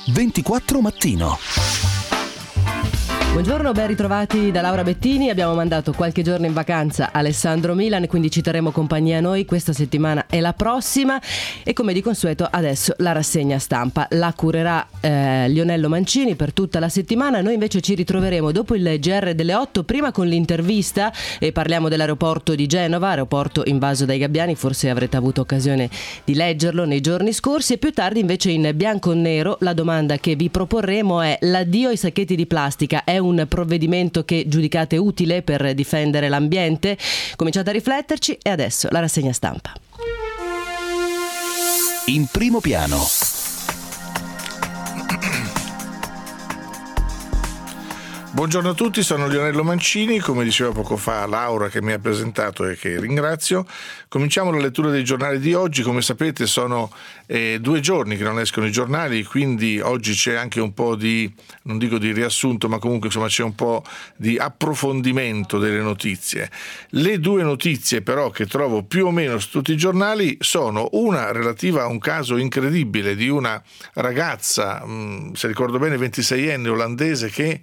24 Mattino. Buongiorno, ben ritrovati da Laura Bettini. Abbiamo mandato qualche giorno in vacanza Alessandro Milan, quindi ci terremo compagnia noi questa settimana e la prossima. E come di consueto adesso la rassegna stampa la curerà Lionello Mancini per tutta la settimana. Noi invece ci ritroveremo dopo il GR delle 8, prima con l'intervista e parliamo dell'aeroporto di Genova, aeroporto invaso dai gabbiani, forse avrete avuto occasione di leggerlo nei giorni scorsi, e più tardi invece in bianco e nero la domanda che vi proporremo è: l'addio ai sacchetti di plastica è un provvedimento che giudicate utile per difendere l'ambiente? Cominciate a rifletterci e adesso la rassegna stampa. In primo piano. Buongiorno a tutti, sono Lionello Mancini, come diceva poco fa Laura che mi ha presentato e che ringrazio. Cominciamo la lettura dei giornali di oggi. Come sapete sono 2 giorni che non escono i giornali, quindi oggi c'è anche un po' di, non dico di riassunto, ma comunque insomma c'è un po' di approfondimento delle notizie. Le 2 notizie però che trovo più o meno su tutti i giornali sono una relativa a un caso incredibile di una ragazza, se ricordo bene 26enne olandese, che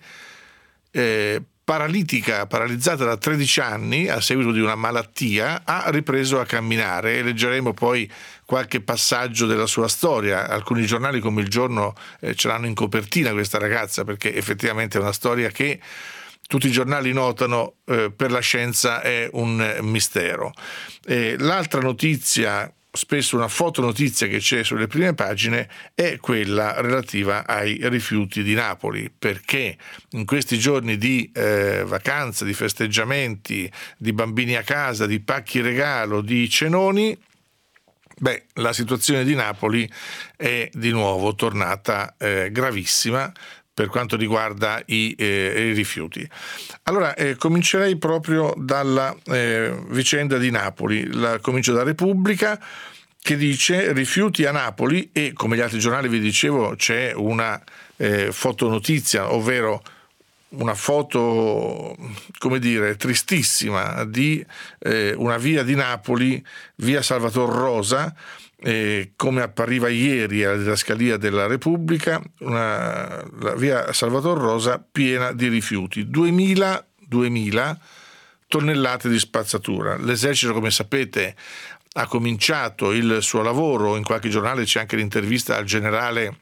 paralizzata da 13 anni a seguito di una malattia, ha ripreso a camminare, e leggeremo poi qualche passaggio della sua storia. Alcuni giornali come Il Giorno ce l'hanno in copertina questa ragazza, perché effettivamente è una storia che tutti i giornali notano, per la scienza è un mistero. L'altra notizia, spesso una fotonotizia che c'è sulle prime pagine, è quella relativa ai rifiuti di Napoli, perché in questi giorni di vacanza, di festeggiamenti, di bambini a casa, di pacchi regalo, di cenoni, la situazione di Napoli è di nuovo tornata gravissima per quanto riguarda i rifiuti. Allora, comincerei proprio dalla vicenda di Napoli. Comincio da Repubblica, che dice: rifiuti a Napoli, e come gli altri giornali vi dicevo c'è una fotonotizia, ovvero una foto, come dire, tristissima di una via di Napoli, via Salvator Rosa, come appariva ieri alla didascalia della Repubblica, la via Salvator Rosa piena di rifiuti, 2000 tonnellate di spazzatura. L'esercito, come sapete, ha cominciato il suo lavoro. In qualche giornale c'è anche l'intervista al generale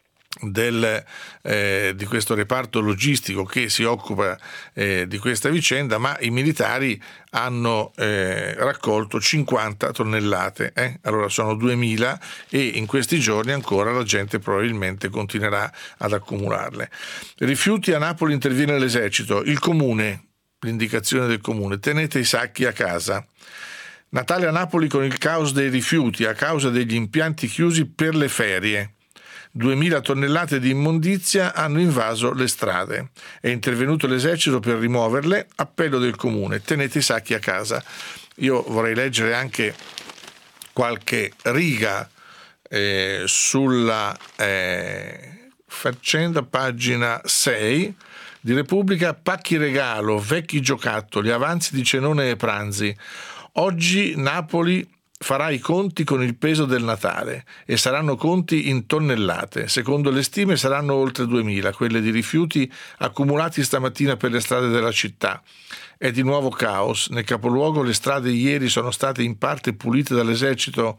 di questo reparto logistico che si occupa di questa vicenda, ma i militari hanno raccolto 50 tonnellate, allora sono 2000, e in questi giorni ancora la gente probabilmente continuerà ad accumularle. Rifiuti a Napoli, interviene l'esercito, il comune, l'indicazione del comune: tenete i sacchi a casa. Natale a Napoli con il caos dei rifiuti a causa degli impianti chiusi per le ferie. 2000 tonnellate di immondizia hanno invaso le strade. È intervenuto l'esercito per rimuoverle. Appello del comune: tenete i sacchi a casa. Io vorrei leggere anche qualche riga sulla faccenda, pagina 6 di Repubblica. Pacchi regalo, vecchi giocattoli, avanzi di cenone e pranzi. Oggi Napoli farà i conti con il peso del Natale, e saranno conti in tonnellate. Secondo le stime saranno oltre 2000 quelle di rifiuti accumulati stamattina per le strade della città. È di nuovo caos. Nel capoluogo le strade ieri sono state in parte pulite dall'esercito,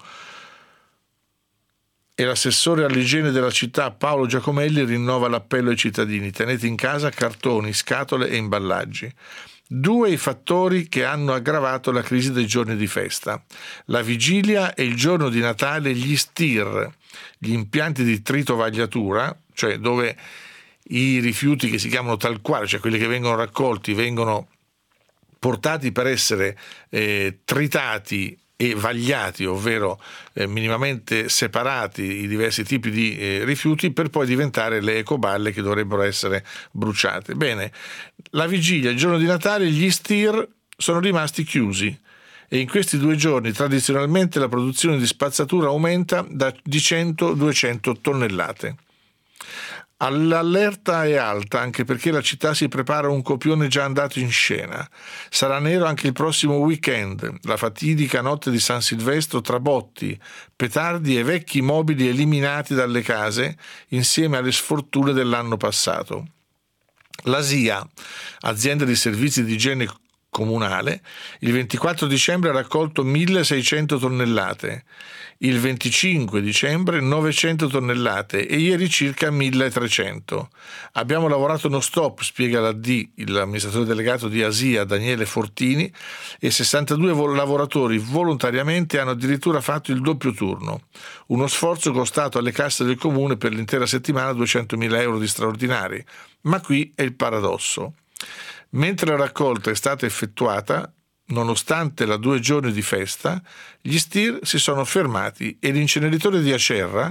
e l'assessore all'igiene della città Paolo Giacomelli rinnova l'appello ai cittadini: tenete in casa cartoni, scatole e imballaggi. 2 i fattori che hanno aggravato la crisi dei giorni di festa: la vigilia e il giorno di Natale. Gli STIR, gli impianti di tritovagliatura, cioè dove i rifiuti che si chiamano tal quale, cioè quelli che vengono raccolti, vengono portati per essere tritati e vagliati, ovvero minimamente separati i diversi tipi di rifiuti, per poi diventare le ecoballe che dovrebbero essere bruciate. Bene, la vigilia, il giorno di Natale, gli STIR sono rimasti chiusi, e in questi 2 giorni tradizionalmente la produzione di spazzatura aumenta di 100-200 tonnellate. L'allerta è alta anche perché la città si prepara a un copione già andato in scena. Sarà nero anche il prossimo weekend, la fatidica notte di San Silvestro tra botti, petardi e vecchi mobili eliminati dalle case insieme alle sfortune dell'anno passato. La SIA, azienda di servizi di igiene comunale, il 24 dicembre ha raccolto 1.600 tonnellate, il 25 dicembre 900 tonnellate e ieri circa 1.300. Abbiamo lavorato non stop, spiega l'amministratore delegato di ASIA Daniele Fortini, e 62 lavoratori volontariamente hanno addirittura fatto il doppio turno. Uno sforzo costato alle casse del comune per l'intera settimana 200.000 euro di straordinari. Ma qui è il paradosso. Mentre la raccolta è stata effettuata, nonostante la 2 giorni di festa, gli STIR si sono fermati e l'inceneritore di Acerra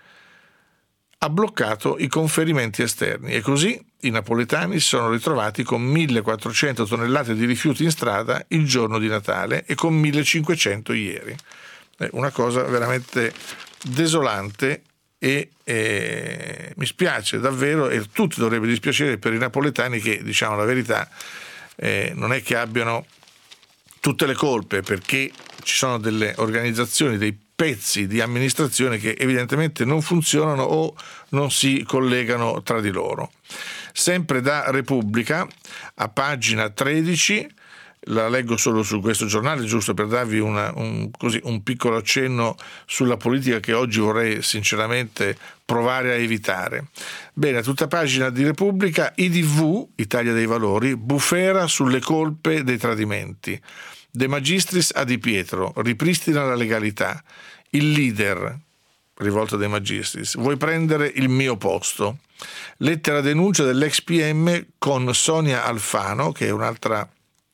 ha bloccato i conferimenti esterni e così i napoletani si sono ritrovati con 1.400 tonnellate di rifiuti in strada il giorno di Natale e con 1.500 ieri. È una cosa veramente desolante e mi spiace davvero, e tutti dovrebbe dispiacere per i napoletani che, diciamo la verità, non è che abbiano tutte le colpe, perché ci sono delle organizzazioni, dei pezzi di amministrazione che evidentemente non funzionano o non si collegano tra di loro. Sempre da Repubblica, a pagina 13, la leggo solo su questo giornale, giusto per darvi un piccolo accenno sulla politica che oggi vorrei sinceramente provare a evitare. Bene, a tutta pagina di Repubblica, IDV, Italia dei Valori, bufera sulle colpe dei tradimenti. De Magistris a Di Pietro, ripristina la legalità. Il leader, rivolto a De Magistris, vuoi prendere il mio posto? Lettera denuncia dell'ex PM con Sonia Alfano, che è un'altra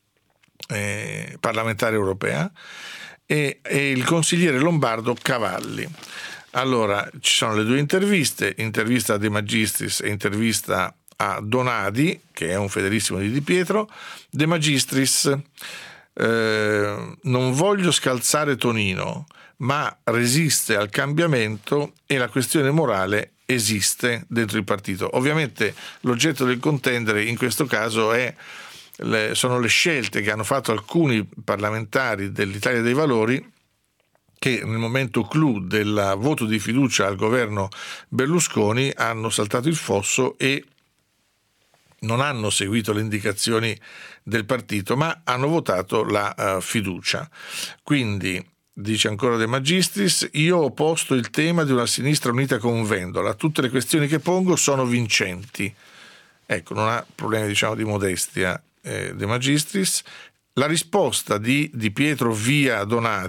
parlamentare europea, e il consigliere lombardo Cavalli. Allora, ci sono le 2 intervista a De Magistris e intervista a Donadi, che è un fedelissimo di Di Pietro. De Magistris: non voglio scalzare Tonino, ma resiste al cambiamento e la questione morale esiste dentro il partito. Ovviamente l'oggetto del contendere in questo caso sono le scelte che hanno fatto alcuni parlamentari dell'Italia dei Valori, che nel momento clou del voto di fiducia al governo Berlusconi hanno saltato il fosso e non hanno seguito le indicazioni del partito, ma hanno votato la fiducia. Quindi, dice ancora De Magistris, io ho posto il tema di una sinistra unita con Vendola, tutte le questioni che pongo sono vincenti. Ecco, non ha problemi, diciamo, di modestia De Magistris. La risposta di Pietro via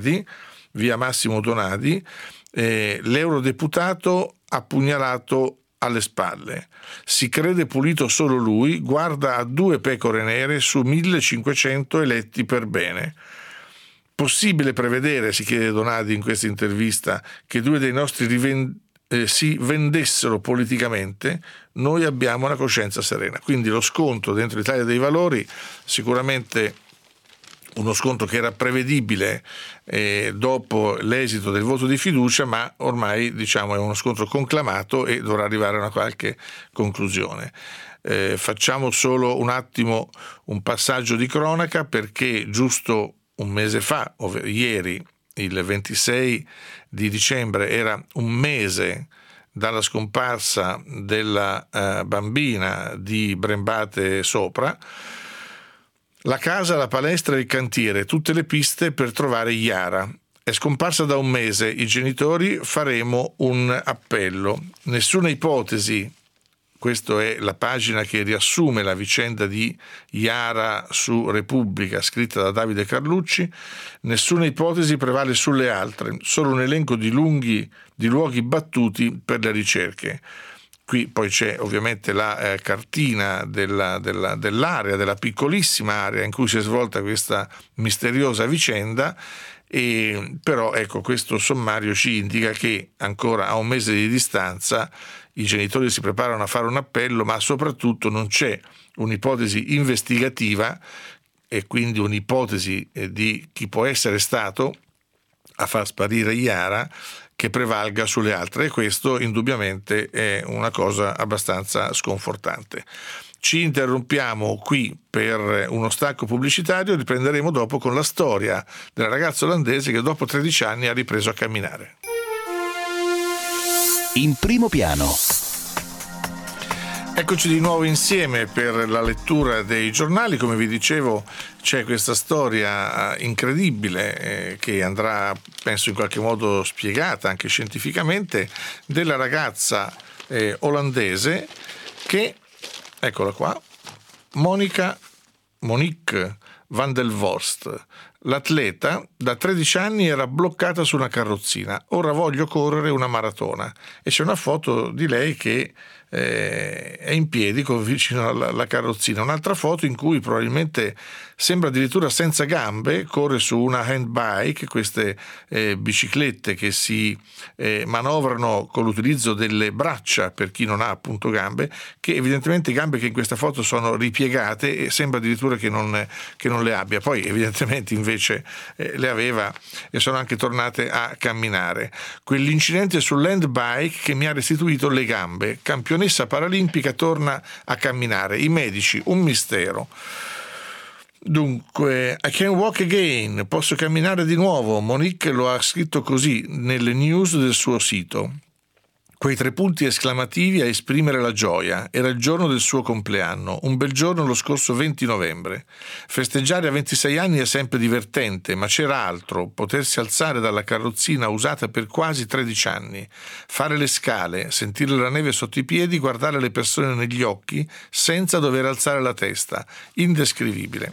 Massimo Donadi, l'eurodeputato appugnalato alle spalle. Si crede pulito solo lui, guarda a 2 pecore nere su 1.500 eletti per bene. Possibile prevedere, si chiede Donadi in questa intervista, che 2 dei nostri si vendessero politicamente? Noi abbiamo una coscienza serena. Quindi lo scontro dentro l'Italia dei Valori, sicuramente uno scontro che era prevedibile dopo l'esito del voto di fiducia, ma ormai, diciamo, è uno scontro conclamato e dovrà arrivare a una qualche conclusione. Facciamo solo un attimo un passaggio di cronaca, perché giusto un mese fa, ieri, il 26 di dicembre, era un mese dalla scomparsa della bambina di Brembate Sopra. La casa, la palestra e il cantiere, tutte le piste per trovare Iara. È scomparsa da un mese, i genitori faremo un appello. Nessuna ipotesi, questa è la pagina che riassume la vicenda di Iara su Repubblica, scritta da Davide Carlucci, nessuna ipotesi prevale sulle altre, solo un elenco di luoghi battuti per le ricerche. Qui poi c'è ovviamente la cartina dell'area, della piccolissima area in cui si è svolta questa misteriosa vicenda, e però ecco, questo sommario ci indica che ancora a un mese di distanza i genitori si preparano a fare un appello, ma soprattutto non c'è un'ipotesi investigativa e quindi un'ipotesi di chi può essere stato a far sparire Iara, che prevalga sulle altre, e questo indubbiamente è una cosa abbastanza sconfortante. Ci interrompiamo qui per uno stacco pubblicitario, riprenderemo dopo con la storia della ragazza olandese che dopo 13 anni ha ripreso a camminare. In primo piano. Eccoci di nuovo insieme per la lettura dei giornali. Come vi dicevo, c'è questa storia incredibile che andrà, penso, in qualche modo spiegata anche scientificamente, della ragazza olandese che, eccola qua, Monique van der Vorst. L'atleta da 13 anni era bloccata su una carrozzina. Ora voglio correre una maratona. E c'è una foto di lei che è in piedi vicino alla carrozzina. Un'altra foto in cui probabilmente sembra addirittura senza gambe, corre su una handbike, queste biciclette che si manovrano con l'utilizzo delle braccia per chi non ha appunto gambe, che evidentemente gambe che in questa foto sono ripiegate e sembra addirittura che non le abbia. Poi evidentemente invece le aveva e sono anche tornate a camminare. Quell'incidente sull'handbike che mi ha restituito le gambe. Campionessa paralimpica torna a camminare. I medici, un mistero. Dunque, I can walk again, posso camminare di nuovo. Monique lo ha scritto così nelle news del suo sito. Quei 3 punti esclamativi a esprimere la gioia. Era il giorno del suo compleanno, un bel giorno lo scorso 20 novembre. Festeggiare a 26 anni è sempre divertente, ma c'era altro: potersi alzare dalla carrozzina usata per quasi 13 anni, fare le scale, sentire la neve sotto i piedi, guardare le persone negli occhi senza dover alzare la testa. Indescrivibile.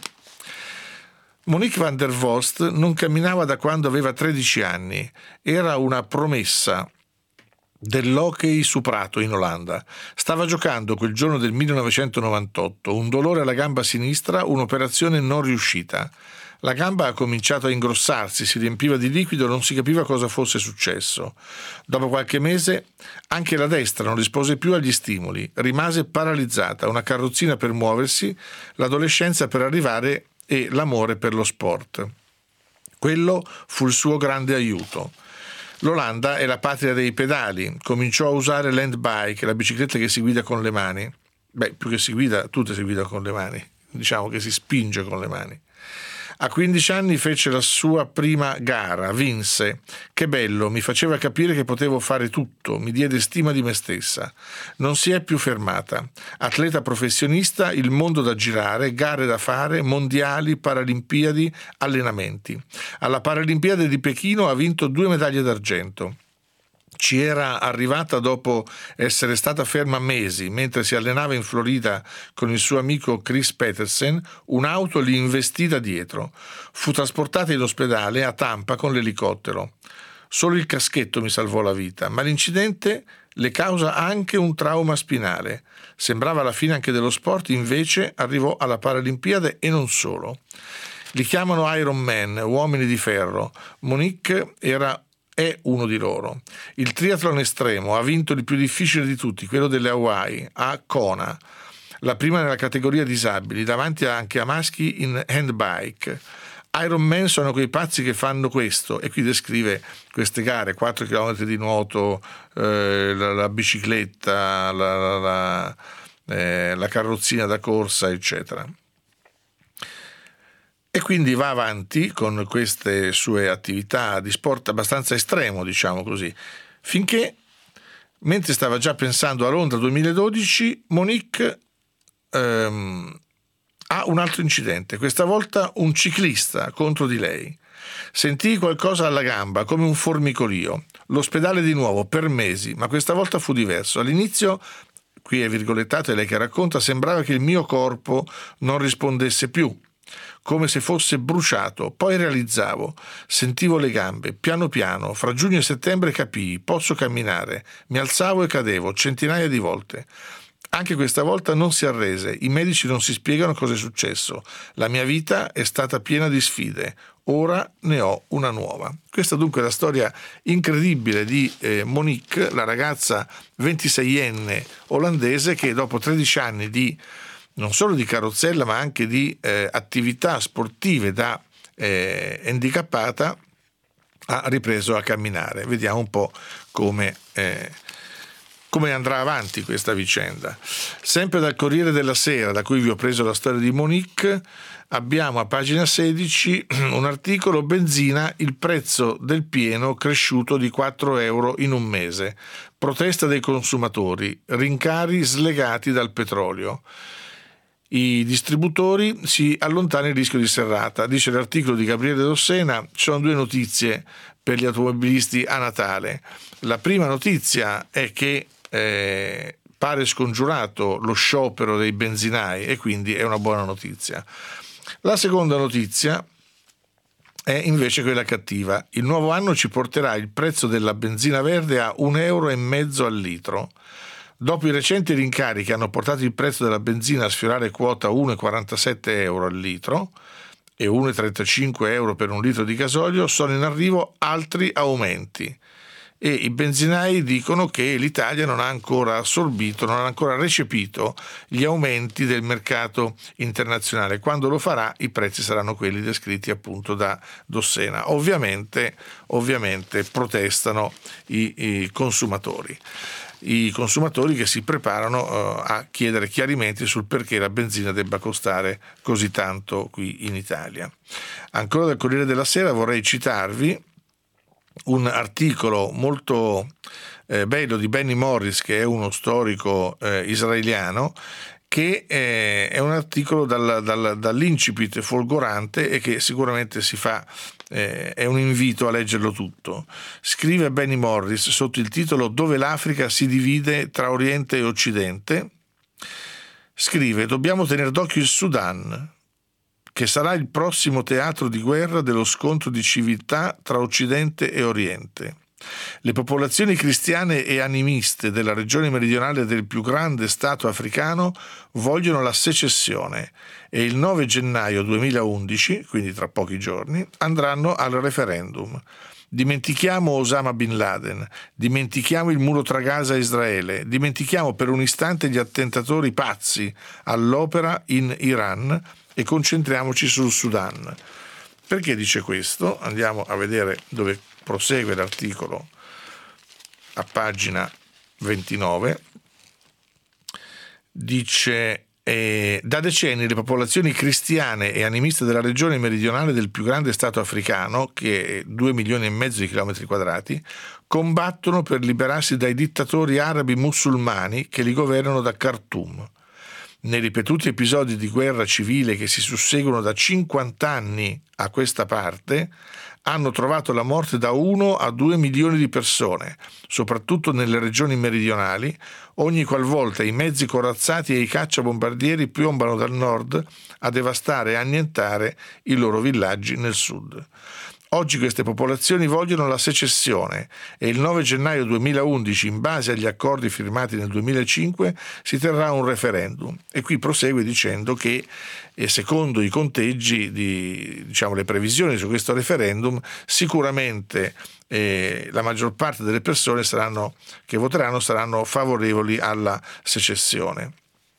Monique van der Vorst non camminava da quando aveva 13 anni. Era una promessa dell'hockey su prato in Olanda. Stava giocando quel giorno del 1998, un dolore alla gamba sinistra, un'operazione non riuscita. La gamba ha cominciato a ingrossarsi, si riempiva di liquido e non si capiva cosa fosse successo. Dopo qualche mese anche la destra non rispose più agli stimoli, rimase paralizzata, una carrozzina per muoversi, l'adolescenza per arrivare e l'amore per lo sport. Quello fu il suo grande aiuto. L'Olanda è la patria dei pedali. Cominciò a usare l'handbike, la bicicletta che si guida con le mani. Più che si guida, tutte si guida con le mani. Diciamo che si spinge con le mani. A 15 anni fece la sua prima gara, vinse. Che bello, mi faceva capire che potevo fare tutto, mi diede stima di me stessa. Non si è più fermata. Atleta professionista, il mondo da girare, gare da fare, mondiali, paralimpiadi, allenamenti. Alla Paralimpiade di Pechino ha vinto 2 medaglie d'argento. Ci era arrivata dopo essere stata ferma mesi mentre si allenava in Florida con il suo amico Chris Petersen. Un'auto gli investì da dietro. Fu trasportata in ospedale a Tampa con l'elicottero. Solo il caschetto mi salvò la vita, ma l'incidente le causa anche un trauma spinale. Sembrava la fine anche dello sport, invece arrivò alla Paralimpiade e non solo. Li chiamano Iron Man, uomini di ferro. Monique è uno di loro. Il triathlon estremo ha vinto il più difficile di tutti, quello delle Hawaii, a Kona, la prima nella categoria disabili, davanti anche a maschi in handbike. Iron Man sono quei pazzi che fanno questo, e qui descrive queste gare: 4 km di nuoto, la bicicletta, la carrozzina da corsa, eccetera. E quindi va avanti con queste sue attività di sport abbastanza estremo, diciamo così, finché, mentre stava già pensando a Londra 2012, Monique ha un altro incidente, questa volta un ciclista contro di lei. Sentii qualcosa alla gamba, come un formicolio. L'ospedale di nuovo, per mesi, ma questa volta fu diverso. All'inizio, qui è virgolettato, è lei che racconta, sembrava che il mio corpo non rispondesse più, come se fosse bruciato. Poi realizzavo, sentivo le gambe, piano piano, fra giugno e settembre capii, posso camminare, mi alzavo e cadevo centinaia di volte. Anche questa volta non si arrese, i medici non si spiegano cosa è successo, la mia vita è stata piena di sfide, ora ne ho una nuova. Questa dunque è la storia incredibile di Monique, la ragazza 26enne olandese che dopo 13 anni di non solo di carrozzella ma anche di attività sportive da handicappata ha ripreso a camminare. Vediamo un po' come andrà avanti questa vicenda. Sempre dal Corriere della Sera, da cui vi ho preso la storia di Monique, abbiamo a pagina 16 un articolo: benzina, il prezzo del pieno cresciuto di 4 euro in un mese, protesta dei consumatori, rincari slegati dal petrolio. I distributori si allontana il rischio di serrata. Dice l'articolo di Gabriele Dossena: ci sono 2 notizie per gli automobilisti a Natale. La prima notizia è che pare scongiurato lo sciopero dei benzinai e quindi è una buona notizia. La seconda notizia è invece quella cattiva. Il nuovo anno ci porterà il prezzo della benzina verde a 1,5 euro al litro. Dopo i recenti rincari che hanno portato il prezzo della benzina a sfiorare quota 1,47 euro al litro e 1,35 euro per un litro di gasolio, sono in arrivo altri aumenti. E i benzinai dicono che l'Italia non ha ancora assorbito, non ha ancora recepito gli aumenti del mercato internazionale. Quando lo farà, i prezzi saranno quelli descritti appunto da Dossena. Ovviamente protestano i consumatori. I consumatori che si preparano a chiedere chiarimenti sul perché la benzina debba costare così tanto qui in Italia. Ancora dal Corriere della Sera vorrei citarvi un articolo molto bello di Benny Morris, che è uno storico israeliano, che è un articolo dall'incipit folgorante e che sicuramente è un invito a leggerlo tutto. Scrive Benny Morris sotto il titolo "Dove l'Africa si divide tra Oriente e Occidente". Scrive: dobbiamo tenere d'occhio il Sudan, che sarà il prossimo teatro di guerra dello scontro di civiltà tra Occidente e Oriente. Le popolazioni cristiane e animiste della regione meridionale del più grande stato africano vogliono la secessione e il 9 gennaio 2011, quindi tra pochi giorni, andranno al referendum. Dimentichiamo Osama Bin Laden, dimentichiamo il muro tra Gaza e Israele, dimentichiamo per un istante gli attentatori pazzi all'opera in Iran e concentriamoci sul Sudan. Perché dice questo? Andiamo a vedere dove prosegue l'articolo a pagina 29. Dice: da decenni le popolazioni cristiane e animiste della regione meridionale del più grande stato africano, che è 2,5 milioni di chilometri quadrati, combattono per liberarsi dai dittatori arabi musulmani che li governano da Khartoum. Nei ripetuti episodi di guerra civile che si susseguono da 50 anni a questa parte, hanno trovato la morte da 1 a 2 milioni di persone, soprattutto nelle regioni meridionali, ogni qualvolta i mezzi corazzati e i cacciabombardieri piombano dal nord a devastare e annientare i loro villaggi nel sud. Oggi queste popolazioni vogliono la secessione e il 9 gennaio 2011, in base agli accordi firmati nel 2005, si terrà un referendum. E qui prosegue dicendo che, secondo i conteggi, le previsioni su questo referendum, sicuramente la maggior parte delle persone che voteranno saranno favorevoli alla secessione.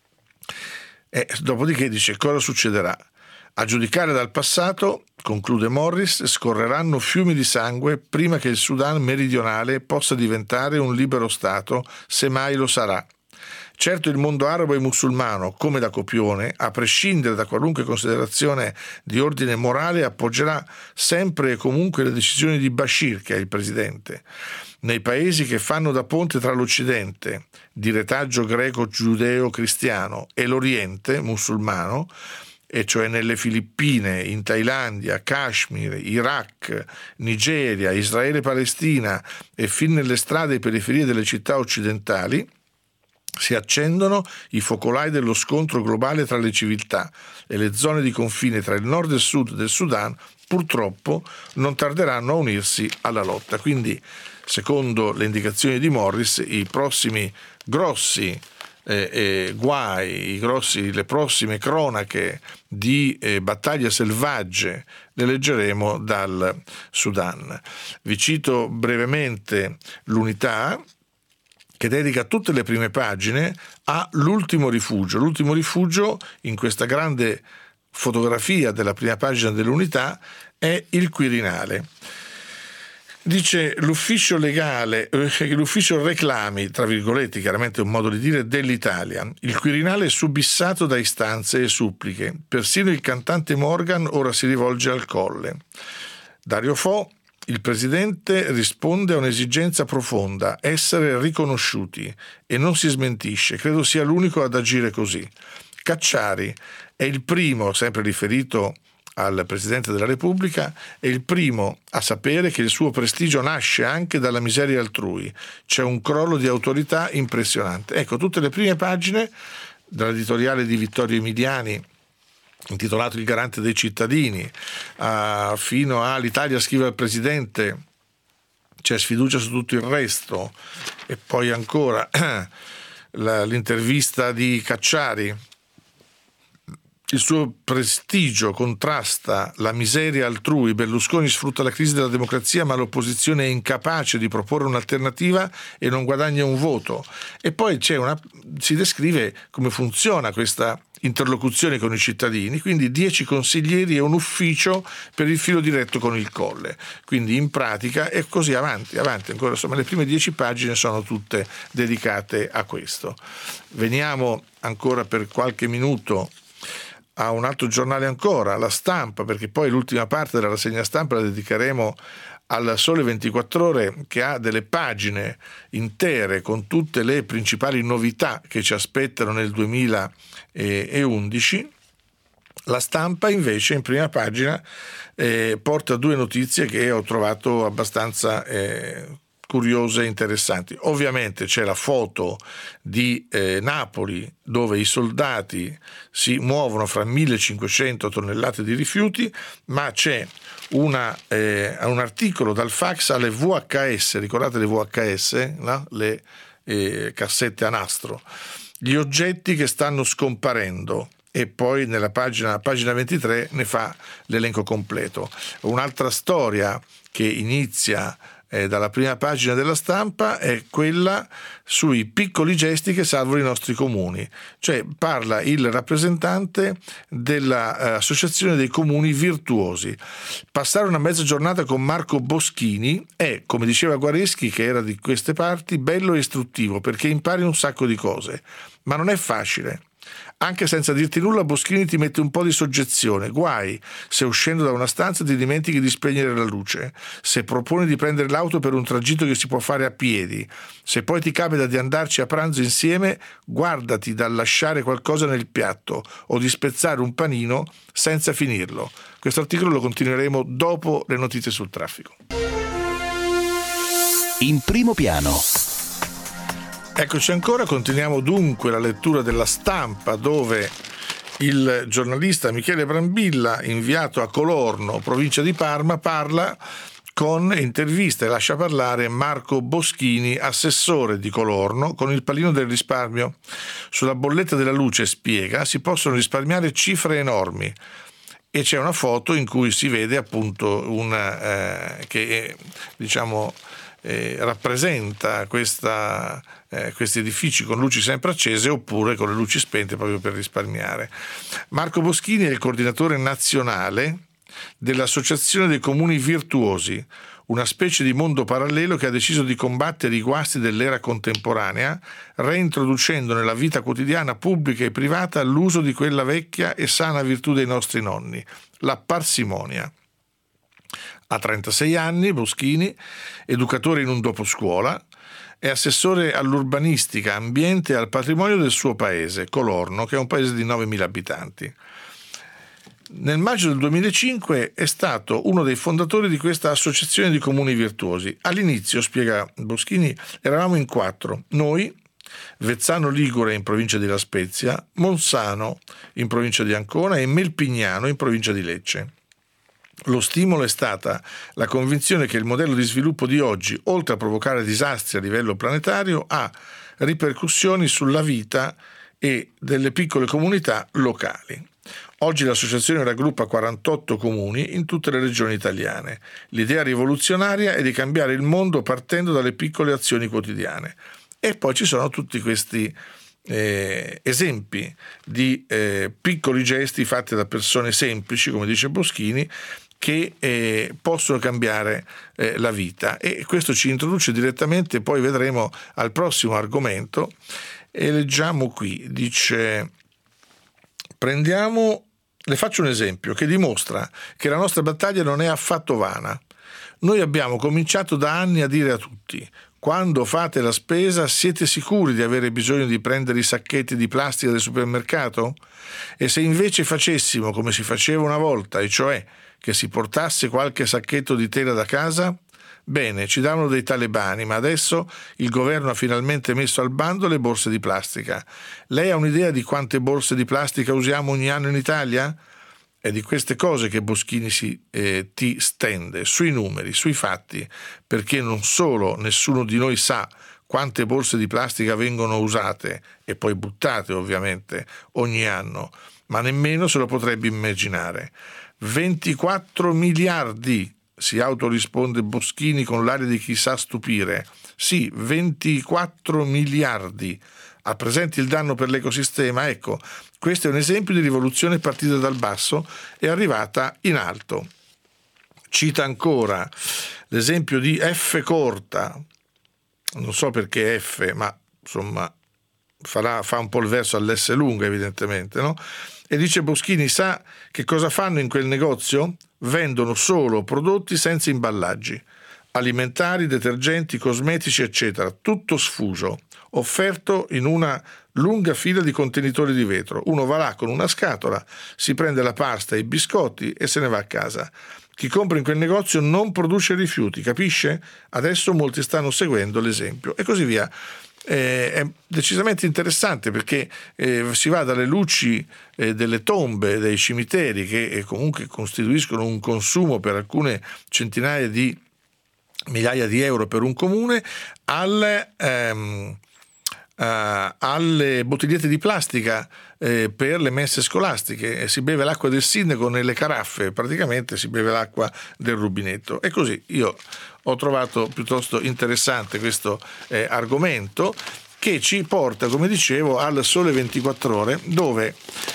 Dopodiché dice: cosa succederà? A giudicare dal passato, conclude Morris, scorreranno fiumi di sangue prima che il Sudan meridionale possa diventare un libero Stato, se mai lo sarà. Certo, il mondo arabo e musulmano, come da copione, a prescindere da qualunque considerazione di ordine morale, appoggerà sempre e comunque le decisioni di Bashir, che è il presidente. Nei paesi che fanno da ponte tra l'Occidente, di retaggio greco-giudeo-cristiano, e l'Oriente musulmano, e cioè nelle Filippine, in Thailandia, Kashmir, Iraq, Nigeria, Israele e Palestina e fin nelle strade e periferie delle città occidentali, si accendono i focolai dello scontro globale tra le civiltà e le zone di confine tra il nord e il sud del Sudan purtroppo non tarderanno a unirsi alla lotta. Quindi, secondo le indicazioni di Morris, i prossimi grossi guai, le prossime cronache di battaglie selvagge le leggeremo dal Sudan. Vi cito brevemente l'Unità, che dedica tutte le prime pagine a l'ultimo rifugio. L'ultimo rifugio, in questa grande fotografia della prima pagina dell'Unità, è il Quirinale. Dice l'ufficio legale, l'ufficio reclami, tra virgolette, chiaramente è un modo di dire, dell'Italia. Il Quirinale è subissato da istanze e suppliche. Persino il cantante Morgan ora si rivolge al Colle. Dario Fo, il presidente risponde a un'esigenza profonda, essere riconosciuti, e non si smentisce. Credo sia l'unico ad agire così. Cacciari è il primo, sempre riferito al Presidente della Repubblica, è il primo a sapere che il suo prestigio nasce anche dalla miseria altrui. C'è un crollo di autorità impressionante. Ecco, tutte le prime pagine dall'editoriale di Vittorio Emiliani, intitolato Il garante dei cittadini, fino a l'Italia scrive al Presidente, c'è sfiducia su tutto il resto, e poi ancora l'intervista di Cacciari. Il suo prestigio contrasta la miseria altrui. Berlusconi sfrutta la crisi della democrazia, ma l'opposizione è incapace di proporre un'alternativa e non guadagna un voto. E poi si descrive come funziona questa interlocuzione con i cittadini, quindi 10 consiglieri e un ufficio per il filo diretto con il Colle. Quindi in pratica è così avanti ancora, insomma le prime 10 pagine sono tutte dedicate a questo. Veniamo ancora per qualche minuto a un altro giornale ancora, La Stampa, perché poi l'ultima parte della rassegna stampa la dedicheremo al Sole 24 Ore, che ha delle pagine intere con tutte le principali novità che ci aspettano nel 2011. La Stampa invece in prima pagina porta 2 notizie che ho trovato abbastanza curiose e interessanti. Ovviamente c'è la foto di Napoli, dove i soldati si muovono fra 1500 tonnellate di rifiuti, ma c'è un articolo dal fax alle VHS, ricordate le VHS, no? Le cassette a nastro, gli oggetti che stanno scomparendo, e poi nella pagina 23 ne fa l'elenco completo. Un'altra storia che inizia dalla prima pagina della Stampa è quella sui piccoli gesti che salvano i nostri comuni, cioè parla il rappresentante dell'Associazione dei Comuni Virtuosi. Passare una mezza giornata con Marco Boschini è, come diceva Guareschi, che era di queste parti, bello e istruttivo perché impari un sacco di cose, ma non è facile. Anche senza dirti nulla, Boschini ti mette un po' di soggezione. Guai se uscendo da una stanza ti dimentichi di spegnere la luce, se proponi di prendere l'auto per un tragitto che si può fare a piedi, se poi ti capita di andarci a pranzo insieme, guardati dal lasciare qualcosa nel piatto o di spezzare un panino senza finirlo. Questo articolo lo continueremo dopo le notizie sul traffico. In primo piano. Eccoci ancora, continuiamo dunque la lettura della Stampa, dove il giornalista Michele Brambilla, inviato a Colorno, provincia di Parma, parla con intervista e lascia parlare Marco Boschini, assessore di Colorno, con il pallino del risparmio. Sulla bolletta della luce, spiega, si possono risparmiare cifre enormi. E c'è una foto in cui si vede appunto che rappresenta questi edifici con luci sempre accese oppure con le luci spente proprio per risparmiare. Marco Boschini è il coordinatore nazionale dell'Associazione dei Comuni Virtuosi, una specie di mondo parallelo che ha deciso di combattere i guasti dell'era contemporanea, reintroducendo nella vita quotidiana pubblica e privata l'uso di quella vecchia e sana virtù dei nostri nonni, la parsimonia. Ha 36 anni, Boschini, educatore in un doposcuola, è assessore all'urbanistica, ambiente e al patrimonio del suo paese, Colorno, che è un paese di 9.000 abitanti. Nel maggio del 2005 è stato uno dei fondatori di questa associazione di comuni virtuosi. All'inizio, spiega Boschini, eravamo in 4, noi, Vezzano Ligure in provincia di La Spezia, Monsano in provincia di Ancona e Melpignano in provincia di Lecce. Lo stimolo è stata la convinzione che il modello di sviluppo di oggi, oltre a provocare disastri a livello planetario, ha ripercussioni sulla vita e delle piccole comunità locali. Oggi l'associazione raggruppa 48 comuni in tutte le regioni italiane. L'idea rivoluzionaria è di cambiare il mondo partendo dalle piccole azioni quotidiane. E poi ci sono tutti questi esempi di piccoli gesti fatti da persone semplici, come dice Boschini, che possono cambiare la vita. E questo ci introduce direttamente, poi vedremo, al prossimo argomento, e leggiamo qui, dice, le faccio un esempio che dimostra che la nostra battaglia non è affatto vana. Noi abbiamo cominciato da anni a dire a tutti: quando fate la spesa siete sicuri di avere bisogno di prendere i sacchetti di plastica del supermercato? E se invece facessimo come si faceva una volta, e cioè che si portasse qualche sacchetto di tela da casa? Bene, ci davano dei talebani, ma adesso il governo ha finalmente messo al bando le borse di plastica. Lei ha un'idea di quante borse di plastica usiamo ogni anno in Italia? È di queste cose che Boschini ti stende, sui numeri, sui fatti, perché non solo nessuno di noi sa quante borse di plastica vengono usate e poi buttate ovviamente ogni anno, ma nemmeno se lo potrebbe immaginare. 24 miliardi, si autorisponde Boschini con l'aria di chi sa stupire. Sì, 24 miliardi. Ha presente il danno per l'ecosistema? Ecco, questo è un esempio di rivoluzione partita dal basso e arrivata in alto. Cita ancora l'esempio di F corta, non so perché F, ma insomma fa un po' il verso all'S lunga evidentemente, no? E dice Boschini: sa che cosa fanno in quel negozio? Vendono solo prodotti senza imballaggi, alimentari, detergenti, cosmetici, eccetera, tutto sfuso, offerto in una lunga fila di contenitori di vetro. Uno va là con una scatola, si prende la pasta e i biscotti e se ne va a casa. Chi compra in quel negozio non produce rifiuti, capisce? Adesso molti stanno seguendo l'esempio e così via. È decisamente interessante perché si va dalle luci delle tombe, dei cimiteri, che comunque costituiscono un consumo per alcune centinaia di migliaia di euro per un comune, alle bottigliette di plastica per le mense scolastiche. Si beve l'acqua del sindaco nelle caraffe, praticamente si beve l'acqua del rubinetto. E così io ho trovato piuttosto interessante questo argomento, che ci porta, come dicevo, al Sole 24 Ore, dove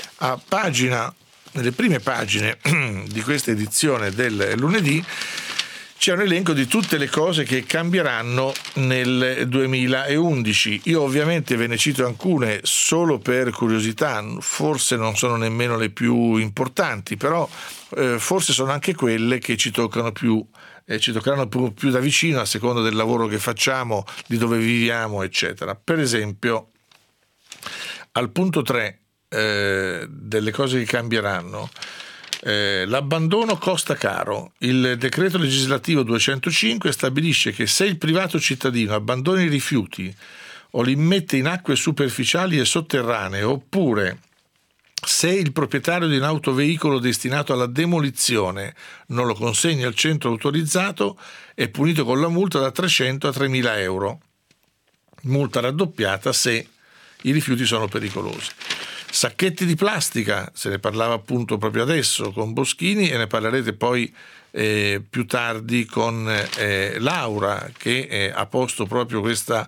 nelle prime pagine di questa edizione del lunedì c'è un elenco di tutte le cose che cambieranno nel 2011. Io ovviamente ve ne cito alcune solo per curiosità, forse non sono nemmeno le più importanti, però forse sono anche quelle che ci toccheranno più da vicino a seconda del lavoro che facciamo, di dove viviamo, eccetera. Per esempio, al punto 3 delle cose che cambieranno, l'abbandono costa caro. Il decreto legislativo 205 stabilisce che se il privato cittadino abbandona i rifiuti o li immette in acque superficiali e sotterranee, oppure se il proprietario di un autoveicolo destinato alla demolizione non lo consegna al centro autorizzato, è punito con la multa da 300 a 3.000 euro, multa raddoppiata se i rifiuti sono pericolosi. Sacchetti di plastica, se ne parlava appunto proprio adesso con Boschini e ne parlerete poi più tardi con Laura, che ha posto proprio questa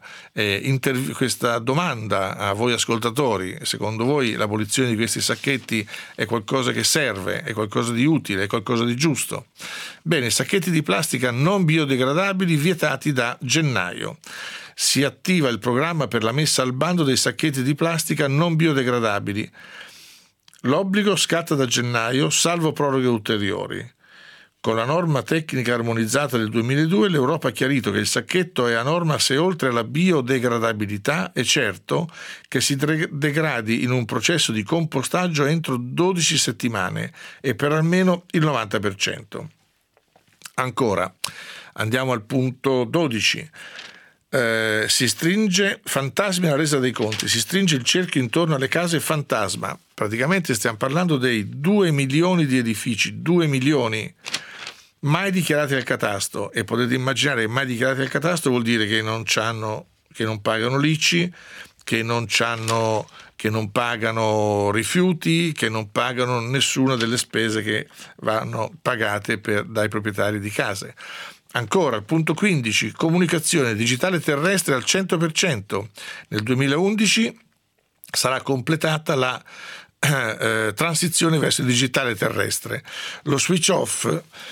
domanda a voi ascoltatori. Secondo voi l'abolizione di questi sacchetti è qualcosa che serve, è qualcosa di utile, è qualcosa di giusto? Bene, sacchetti di plastica non biodegradabili vietati da gennaio. Si attiva il programma per la messa al bando dei sacchetti di plastica non biodegradabili. L'obbligo scatta da gennaio, salvo proroghe ulteriori. Con la norma tecnica armonizzata del 2002, l'Europa ha chiarito che il sacchetto è a norma se oltre alla biodegradabilità è certo che si degradi in un processo di compostaggio entro 12 settimane e per almeno il 90%. Ancora, andiamo al punto 12. Si stringe fantasmi alla resa dei conti, si stringe il cerchio intorno alle case fantasma. Praticamente stiamo parlando dei 2 milioni di edifici, 2 milioni mai dichiarati al catasto, e potete immaginare mai dichiarati al catasto vuol dire che non pagano l'ICI, che non pagano rifiuti, che non pagano nessuna delle spese che vanno pagate dai proprietari di case. Ancora, al punto 15, comunicazione digitale terrestre al 100%. Nel 2011 sarà completata la transizione verso il digitale terrestre. Lo switch off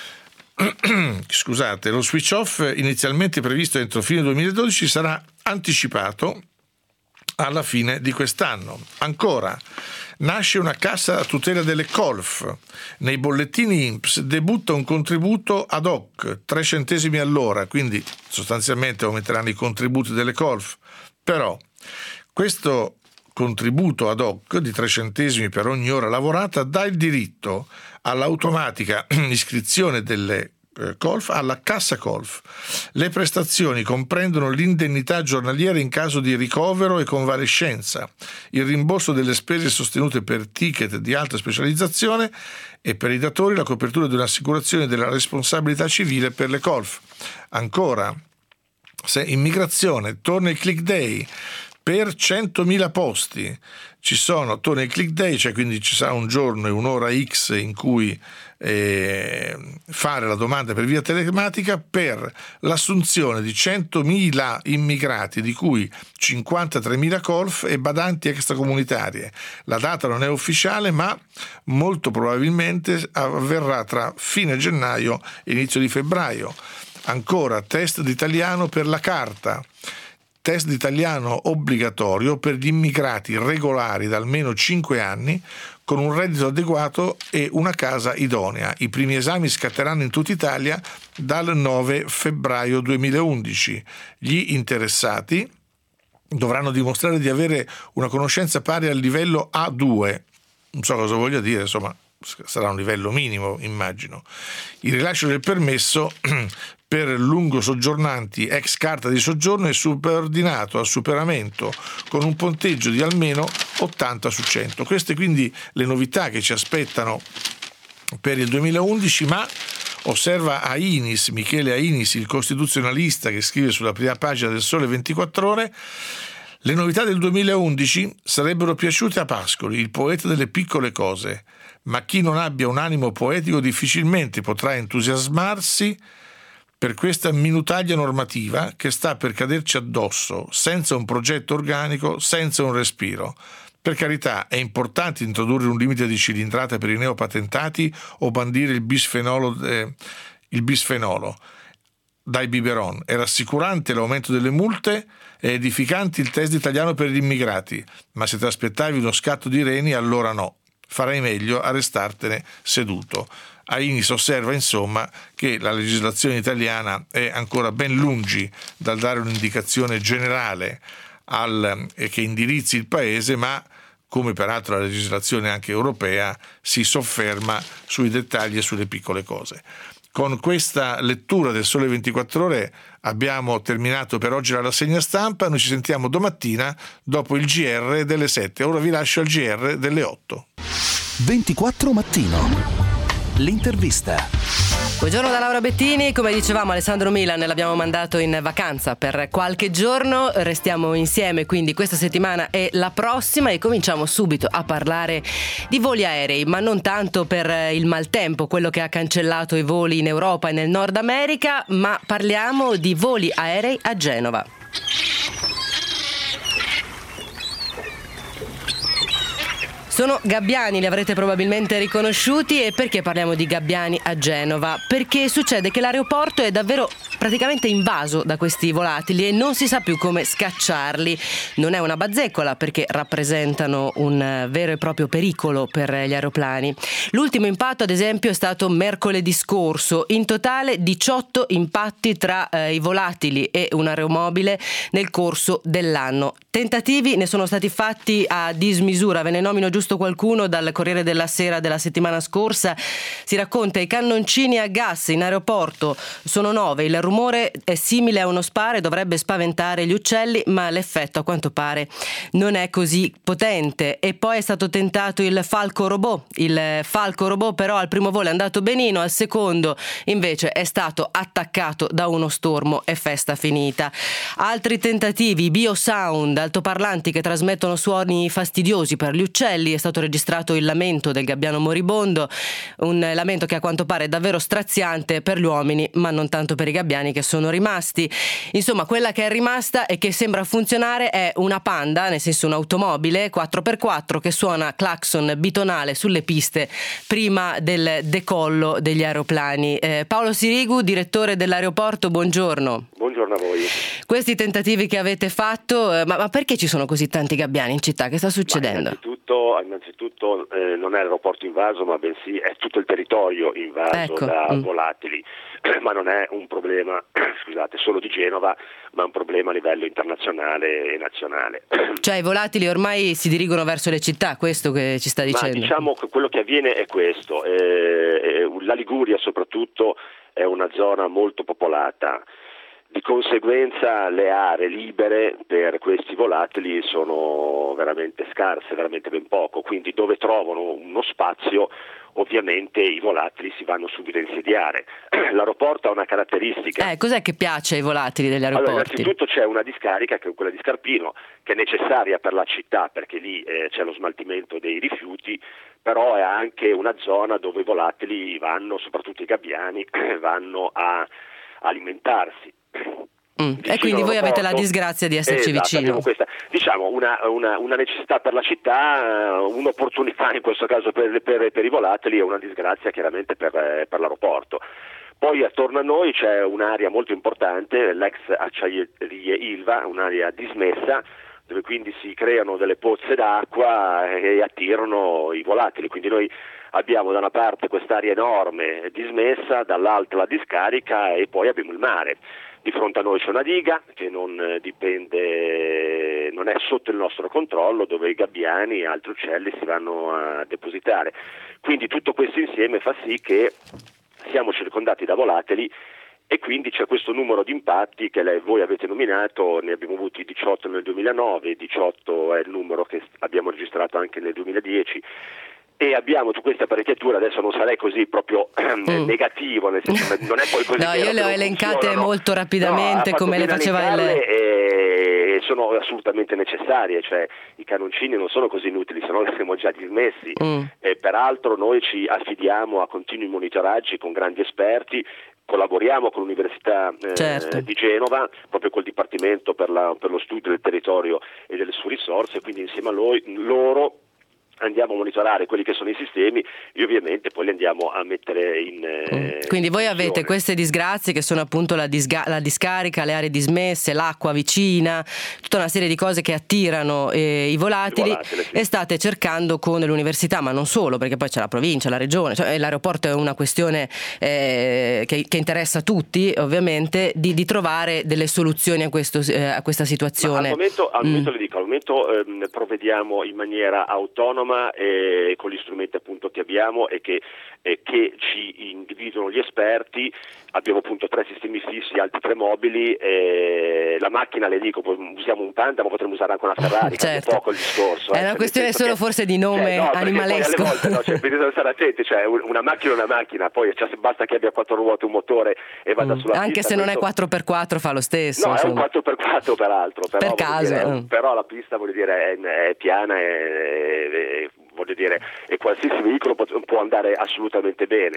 inizialmente previsto entro fine 2012 sarà anticipato alla fine di quest'anno. Ancora, nasce una cassa a tutela delle colf. Nei bollettini INPS debutta un contributo ad hoc, 3 centesimi all'ora, quindi sostanzialmente aumenteranno i contributi delle colf. Però questo contributo ad hoc di 3 centesimi per ogni ora lavorata dà il diritto all'automatica iscrizione delle colf alla cassa colf. Le prestazioni comprendono l'indennità giornaliera in caso di ricovero e convalescenza, il rimborso delle spese sostenute per ticket di alta specializzazione e per i datori la copertura di un'assicurazione della responsabilità civile per le colf. Ancora, se immigrazione torna il click day per 100.000 posti, torna il click day, cioè quindi ci sarà un giorno e un'ora X in cui fare la domanda per via telematica per l'assunzione di 100.000 immigrati, di cui 53.000 colf e badanti extracomunitarie. La data non è ufficiale, ma molto probabilmente avverrà tra fine gennaio e inizio di febbraio. Ancora, test d'italiano per la carta. Test d'italiano obbligatorio per gli immigrati regolari da almeno 5 anni con un reddito adeguato e una casa idonea. I primi esami scatteranno in tutta Italia dal 9 febbraio 2011. Gli interessati dovranno dimostrare di avere una conoscenza pari al livello A2. Non so cosa voglia dire, insomma, sarà un livello minimo, immagino. Il rilascio del permesso per lungo soggiornanti ex carta di soggiorno è subordinato al superamento con un punteggio di almeno 80 su 100. Queste quindi le novità che ci aspettano per il 2011, ma osserva Michele Ainis, il costituzionalista che scrive sulla prima pagina del Sole 24 Ore, le novità del 2011 sarebbero piaciute a Pascoli, il poeta delle piccole cose, ma chi non abbia un animo poetico difficilmente potrà entusiasmarsi per questa minutaglia normativa che sta per caderci addosso, senza un progetto organico, senza un respiro. Per carità, è importante introdurre un limite di cilindrata per i neopatentati o bandire il bisfenolo dai biberon. È rassicurante l'aumento delle multe e edificante il test italiano per gli immigrati, ma se ti aspettavi uno scatto di reni, allora no. Farai meglio a restartene seduto. Ainis osserva insomma che la legislazione italiana è ancora ben lungi dal dare un'indicazione generale che indirizzi il paese, ma come peraltro la legislazione anche europea si sofferma sui dettagli e sulle piccole cose. Con questa lettura del Sole 24 Ore abbiamo terminato per oggi la rassegna stampa. Noi ci sentiamo domattina dopo il GR delle 7. Ora vi lascio al GR delle 8. 24 Mattino. L'intervista. Buongiorno da Laura Bettini. Come dicevamo, Alessandro Milan l'abbiamo mandato in vacanza per qualche giorno. Restiamo insieme quindi questa settimana e la prossima e cominciamo subito a parlare di voli aerei, ma non tanto per il maltempo, quello che ha cancellato i voli in Europa e nel Nord America, ma parliamo di voli aerei a Genova. Sono gabbiani, li avrete probabilmente riconosciuti. E perché parliamo di gabbiani a Genova? Perché succede che l'aeroporto è davvero praticamente invaso da questi volatili e non si sa più come scacciarli. Non è una bazzeccola, perché rappresentano un vero e proprio pericolo per gli aeroplani. L'ultimo impatto, ad esempio, è stato mercoledì scorso. In totale 18 impatti tra i volatili e un aeromobile nel corso dell'anno. Tentativi ne sono stati fatti a dismisura. Ve ne nomino giusto qualcuno dal Corriere della Sera della settimana scorsa. Si racconta: i cannoncini a gas in aeroporto sono 9, il rumore è simile a uno sparo e dovrebbe spaventare gli uccelli, ma l'effetto a quanto pare non è così potente. E poi è stato tentato il Falco Robot, però al primo volo è andato benino, al secondo invece è stato attaccato da uno stormo e festa finita. Altri tentativi: Biosound, altoparlanti che trasmettono suoni fastidiosi per gli uccelli. È stato registrato il lamento del gabbiano moribondo, un lamento che a quanto pare è davvero straziante per gli uomini, ma non tanto per i gabbiani, gabbiani che sono rimasti. Insomma, quella che è rimasta e che sembra funzionare è una Panda, nel senso un'automobile 4x4 che suona clacson bitonale sulle piste prima del decollo degli aeroplani. Paolo Sirigu, direttore dell'aeroporto, buongiorno. Buongiorno a voi. Questi tentativi che avete fatto, ma perché ci sono così tanti gabbiani in città? Che sta succedendo? Innanzitutto non è l'aeroporto invaso, ma bensì è tutto il territorio invaso da volatili, ma non è un problema, solo di Genova, ma è un problema a livello internazionale e nazionale. Cioè i volatili ormai si dirigono verso le città, questo che ci sta dicendo? Ma diciamo che quello che avviene è questo, la Liguria soprattutto è una zona molto popolata. Di conseguenza le aree libere per questi volatili sono veramente scarse, veramente ben poco, quindi dove trovano uno spazio ovviamente i volatili si vanno subito a insediare. L'aeroporto ha una caratteristica. Cos'è che piace ai volatili degli aeroporti? Allora, innanzitutto c'è una discarica, che è quella di Scarpino, che è necessaria per la città perché lì c'è lo smaltimento dei rifiuti, però è anche una zona dove i volatili vanno, soprattutto i gabbiani, vanno a alimentarsi. E quindi voi avete la disgrazia di esserci vicino. Questa, diciamo, una necessità per la città, un'opportunità in questo caso per i volatili e una disgrazia chiaramente per l'aeroporto. Poi attorno a noi c'è un'area molto importante, l'ex acciaierie Ilva, un'area dismessa, dove quindi si creano delle pozze d'acqua e attirano i volatili, quindi noi abbiamo da una parte quest'area enorme dismessa, dall'altra la discarica e poi abbiamo il mare. Di fronte a noi c'è una diga che non è sotto il nostro controllo, dove i gabbiani e altri uccelli si vanno a depositare. Quindi tutto questo insieme fa sì che siamo circondati da volatili e quindi c'è questo numero di impatti che voi avete nominato, ne abbiamo avuti 18 nel 2009, 18 è il numero che abbiamo registrato anche nel 2010. E abbiamo tutta questa apparecchiatura, adesso non sarei così proprio negativo, nel senso non è poi così. No, io le ho elencate molto rapidamente, come le faceva e sono assolutamente necessarie, cioè i cannoncini non sono così inutili, se no li avremmo già dismessi. E peraltro noi ci affidiamo a continui monitoraggi con grandi esperti. Collaboriamo con l'Università di Genova, proprio col Dipartimento per lo studio del territorio e delle sue risorse, quindi insieme a loro andiamo a monitorare quelli che sono i sistemi e ovviamente poi li andiamo a mettere in quindi voi avete queste disgrazie che sono appunto la discarica, le aree dismesse, l'acqua vicina, tutta una serie di cose che attirano i volatili sì. E state cercando con l'università, ma non solo, perché poi c'è la provincia, la regione, cioè l'aeroporto è una questione che interessa tutti ovviamente, di trovare delle soluzioni a questa situazione. Al momento provvediamo in maniera autonoma e con gli strumenti appunto che abbiamo e che ci individuano gli esperti. Abbiamo appunto 3 sistemi fissi, altri 3 mobili. La macchina, le dico, usiamo un Panda, ma potremmo usare anche una Ferrari. Certo. Poco il discorso. È una questione solo forse di nome animalesco. Poi alle volte bisogna stare attenti, cioè una macchina è una macchina, poi basta che abbia 4 ruote, un motore e vada sulla anche pista. Anche se non è 4x4 fa lo stesso. No, insomma. È un 4x4 peraltro. Però, per caso. Però la pista è piana e qualsiasi veicolo può andare assolutamente bene.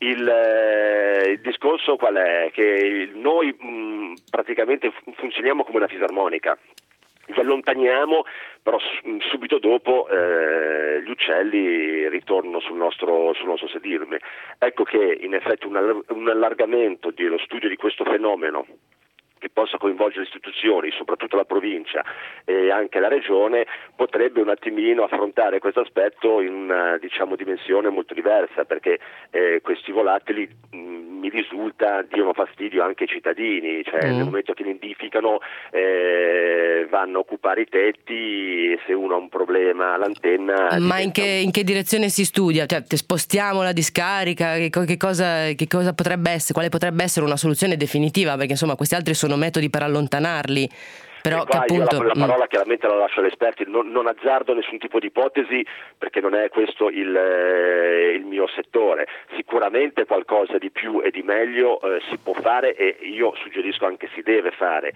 Il discorso qual è? Che noi praticamente funzioniamo come una fisarmonica. Ci allontaniamo, però subito dopo gli uccelli ritornano sul nostro sedime. Ecco che in effetti un allargamento dello studio di questo fenomeno che possa coinvolgere le istituzioni, soprattutto la provincia e anche la regione, potrebbe un attimino affrontare questo aspetto in una dimensione molto diversa, perché questi volatili mi risulta diano fastidio anche ai cittadini, cioè nel momento che nidificano vanno a occupare i tetti e se uno ha un problema all'antenna. Ma in che direzione si studia? Cioè, spostiamo la discarica? Che cosa potrebbe essere? Quale potrebbe essere una soluzione definitiva? Perché insomma questi altri sono metodi per allontanarli. Però che appunto... io la parola chiaramente la lascio agli esperti, non azzardo nessun tipo di ipotesi perché non è questo il mio settore. Sicuramente qualcosa di più e di meglio si può fare e io suggerisco anche si deve fare,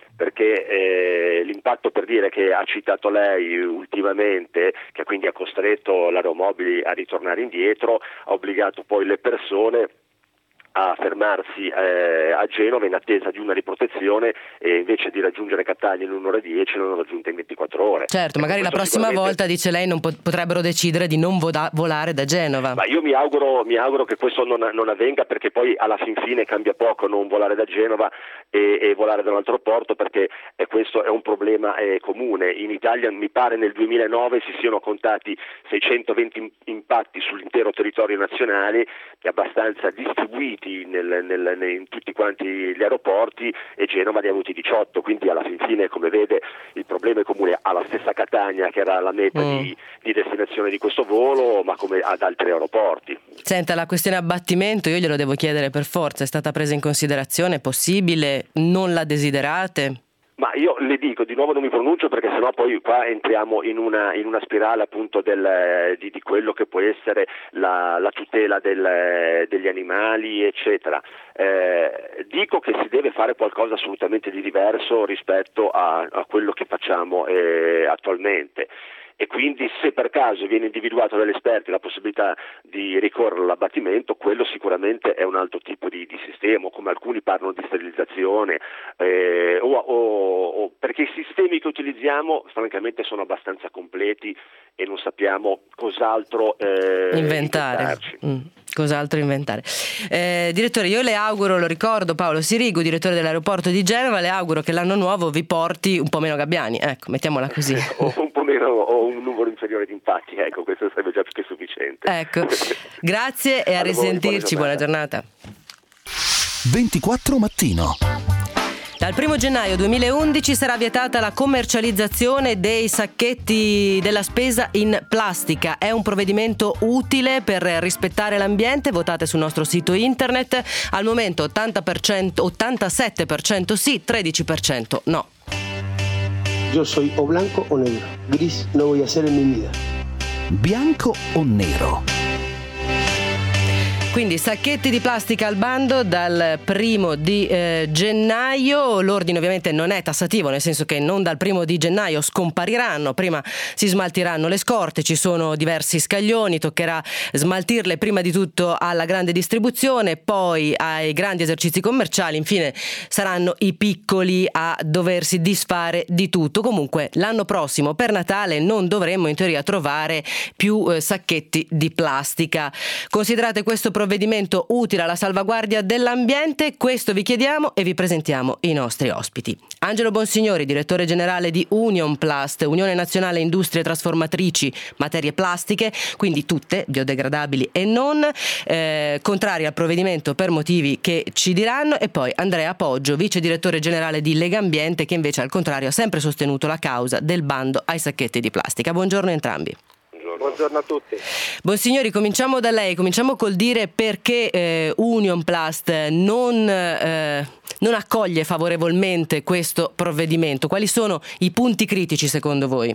perché l'impatto, per dire, che ha citato lei ultimamente, che quindi ha costretto l'aeromobili a ritornare indietro, ha obbligato poi le persone a fermarsi a Genova in attesa di una riprotezione, e invece di raggiungere Catania in 1 ora e 10 l'hanno raggiunta in 24 ore. Certo, magari la prossima volta, dice lei, potrebbero decidere di non volare da Genova. Ma io mi auguro che questo non avvenga, perché poi alla fin fine cambia poco non volare da Genova e volare da un altro porto, perché questo è un problema comune. In Italia mi pare nel 2009 si siano contati 620 impatti sull'intero territorio nazionale, abbastanza distribuiti in tutti quanti gli aeroporti, e Genova ne ha avuti 18, quindi alla fin fine, come vede, il problema è comune alla stessa Catania, che era la meta di destinazione di questo volo, ma come ad altri aeroporti. Senta, la questione abbattimento io glielo devo chiedere per forza, è stata presa in considerazione? È possibile? Non la desiderate? Ma io le dico, di nuovo non mi pronuncio, perché sennò poi qua entriamo in una spirale appunto di quello che può essere la tutela degli animali, eccetera. Dico che si deve fare qualcosa assolutamente di diverso rispetto a quello che facciamo attualmente. E quindi, se per caso viene individuato dagli esperti la possibilità di ricorrere all'abbattimento, quello sicuramente è un altro tipo di sistema, come alcuni parlano di sterilizzazione, perché i sistemi che utilizziamo francamente sono abbastanza completi e non sappiamo cos'altro inventare. Cos'altro inventare? Direttore, io le auguro, lo ricordo, Paolo Sirigu, direttore dell'aeroporto di Genova, le auguro che l'anno nuovo vi porti un po' meno gabbiani, ecco, mettiamola così. O un po' meno, o un numero inferiore di impatti, ecco, questo sarebbe già più che sufficiente. Ecco, grazie e a risentirci, buona giornata. 24 Mattino. Dal 1 gennaio 2011 sarà vietata la commercializzazione dei sacchetti della spesa in plastica. È un provvedimento utile per rispettare l'ambiente? Votate sul nostro sito internet. Al momento 87% sì, 13% no. Yo soy o blanco o negro. Gris no voy a ser en mi vida. Bianco o nero? Quindi sacchetti di plastica al bando dal 1 di gennaio. L'ordine ovviamente non è tassativo, nel senso che non dal 1 di gennaio scompariranno, prima si smaltiranno le scorte, ci sono diversi scaglioni, toccherà smaltirle prima di tutto alla grande distribuzione, poi ai grandi esercizi commerciali, infine saranno i piccoli a doversi disfare di tutto. Comunque l'anno prossimo per Natale non dovremmo in teoria trovare più sacchetti di plastica. Considerate questo provvedimento utile alla salvaguardia dell'ambiente? Questo vi chiediamo e vi presentiamo i nostri ospiti. Angelo Bonsignori, direttore generale di Union Plast, Unione Nazionale Industrie Trasformatrici Materie Plastiche, quindi tutte biodegradabili e non, contrari al provvedimento per motivi che ci diranno, e poi Andrea Poggio, vice direttore generale di Legambiente, che invece al contrario ha sempre sostenuto la causa del bando ai sacchetti di plastica. Buongiorno a entrambi. Buongiorno a tutti. Bonsignori, cominciamo da lei, cominciamo col dire perché Union Plast non accoglie favorevolmente questo provvedimento. Quali sono i punti critici secondo voi?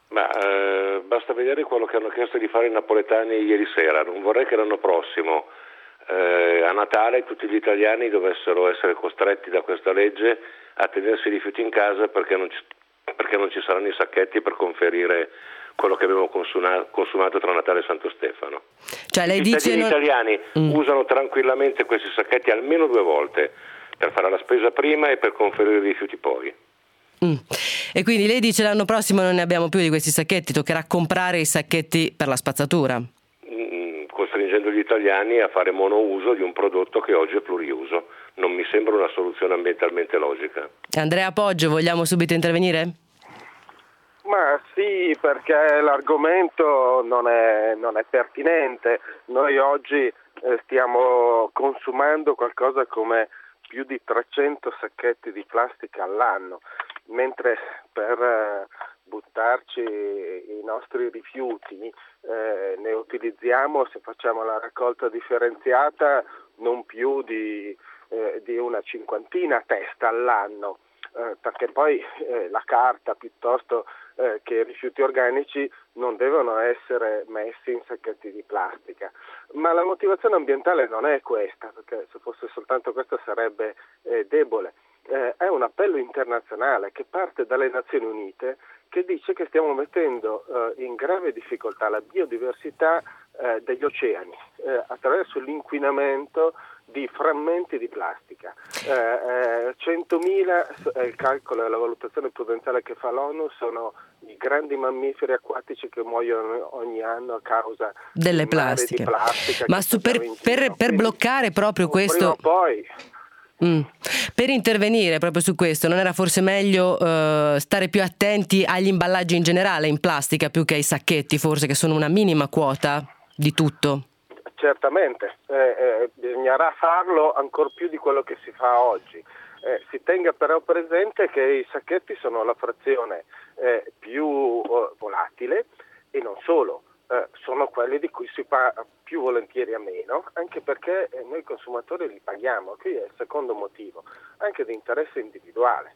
Basta vedere quello che hanno chiesto di fare i napoletani ieri sera. Non vorrei che l'anno prossimo a Natale tutti gli italiani dovessero essere costretti da questa legge a tenersi i rifiuti in casa perché non ci saranno i sacchetti per conferire quello che abbiamo consumato tra Natale e Santo Stefano. Cioè lei I dice cittadini italiani usano tranquillamente questi sacchetti almeno 2 volte, per fare la spesa prima e per conferire i rifiuti poi. E quindi lei dice l'anno prossimo non ne abbiamo più di questi sacchetti, toccherà comprare i sacchetti per la spazzatura? Costringendo gli italiani a fare monouso di un prodotto che oggi è pluriuso. Non mi sembra una soluzione ambientalmente logica. Andrea Poggio, vogliamo subito intervenire? Ma sì, perché l'argomento non è pertinente. Noi oggi stiamo consumando qualcosa come più di 300 sacchetti di plastica all'anno, mentre per buttarci i nostri rifiuti ne utilizziamo, se facciamo la raccolta differenziata, non più di una 50 a testa all'anno. Perché poi la carta piuttosto che i rifiuti organici non devono essere messi in sacchetti di plastica. Ma la motivazione ambientale non è questa, perché se fosse soltanto questa sarebbe debole. È un appello internazionale che parte dalle Nazioni Unite, che dice che stiamo mettendo in grave difficoltà la biodiversità degli oceani attraverso l'inquinamento di frammenti di plastica. 100.000, il calcolo e la valutazione prudenziale che fa l'ONU, sono i grandi mammiferi acquatici che muoiono ogni anno a causa delle di plastiche. plastica. Ma per bloccare proprio questo... Prima o poi... Per intervenire proprio su questo, non era forse meglio stare più attenti agli imballaggi in generale in plastica più che ai sacchetti, forse, che sono una minima quota di tutto? Certamente, bisognerà farlo ancor più di quello che si fa oggi. Si tenga però presente che i sacchetti sono la frazione più volatile, e non solo. Sono quelli di cui si fa più volentieri a meno, anche perché noi consumatori li paghiamo. Qui è il secondo motivo, anche di interesse individuale.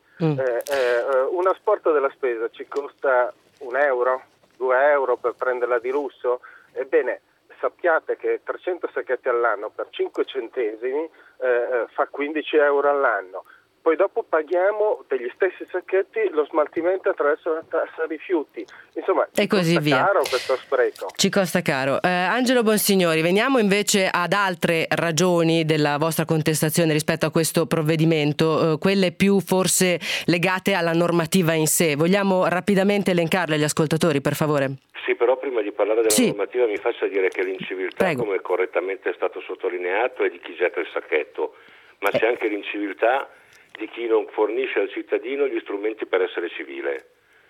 Un asporto della spesa ci costa 1 euro, 2 euro per prenderla di lusso. Ebbene, sappiate che 300 sacchetti all'anno per 5 centesimi fa 15 euro all'anno. Poi dopo paghiamo degli stessi sacchetti lo smaltimento attraverso la tassa rifiuti. Insomma, e così via. Caro questo spreco. Ci costa caro. Angelo Bonsignori, veniamo invece ad altre ragioni della vostra contestazione rispetto a questo provvedimento, quelle più forse legate alla normativa in sé. Vogliamo rapidamente elencarle agli ascoltatori, per favore? Sì, però prima di parlare della normativa mi faccia dire che l'inciviltà, Prego. come correttamente è stato sottolineato, è di chi getta il sacchetto, ma c'è anche l'inciviltà di chi non fornisce al cittadino gli strumenti per essere civile,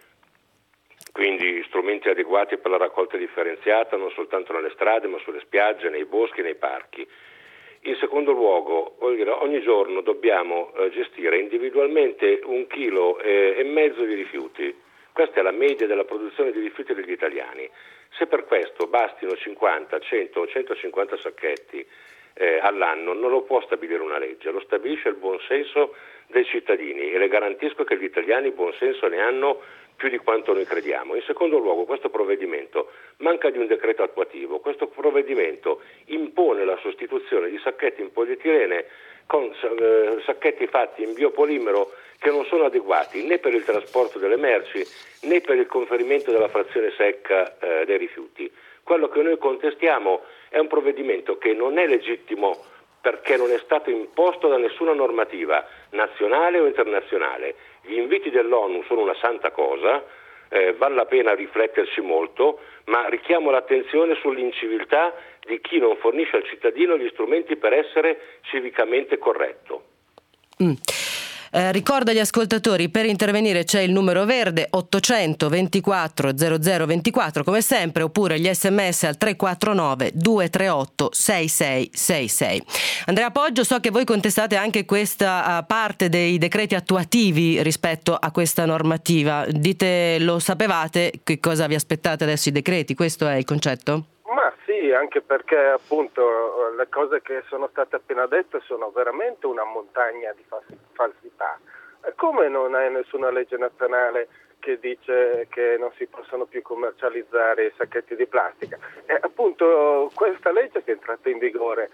quindi strumenti adeguati per la raccolta differenziata non soltanto nelle strade ma sulle spiagge, nei boschi, nei parchi. In secondo luogo, ogni giorno dobbiamo gestire individualmente 1,5 kg di rifiuti. Questa è la media della produzione di rifiuti degli italiani. Se per questo bastino 50, 100 o 150 sacchetti all'anno, non lo può stabilire una legge, lo stabilisce il buonsenso dei cittadini, e le garantisco che gli italiani buonsenso ne hanno più di quanto noi crediamo. In secondo luogo, questo provvedimento manca di un decreto attuativo. Questo provvedimento impone la sostituzione di sacchetti in polietilene con sacchetti fatti in biopolimero che non sono adeguati né per il trasporto delle merci né per il conferimento della frazione secca dei rifiuti. Quello che noi contestiamo è un provvedimento che non è legittimo perché non è stato imposto da nessuna normativa nazionale o internazionale. Gli inviti dell'ONU sono una santa cosa, vale la pena rifletterci molto, ma richiamo l'attenzione sull'inciviltà di chi non fornisce al cittadino gli strumenti per essere civicamente corretto. Ricordo agli ascoltatori, per intervenire c'è il numero verde 800 24 0024 come sempre, oppure gli sms al 349 238 6666. Andrea Poggio, so che voi contestate anche questa parte dei decreti attuativi rispetto a questa normativa. Dite, lo sapevate, che cosa vi aspettate adesso i decreti? Questo è il concetto? Ma sì, anche perché appunto le cose che sono state appena dette sono veramente una montagna di falsità. Come non è nessuna legge nazionale che dice che non si possono più commercializzare i sacchetti di plastica? Appunto questa legge che è entrata in vigore,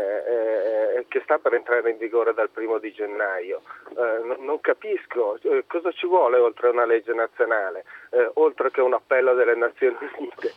che sta per entrare in vigore dal 1 gennaio, non capisco cosa ci vuole oltre una legge nazionale, oltre che un appello delle Nazioni Unite.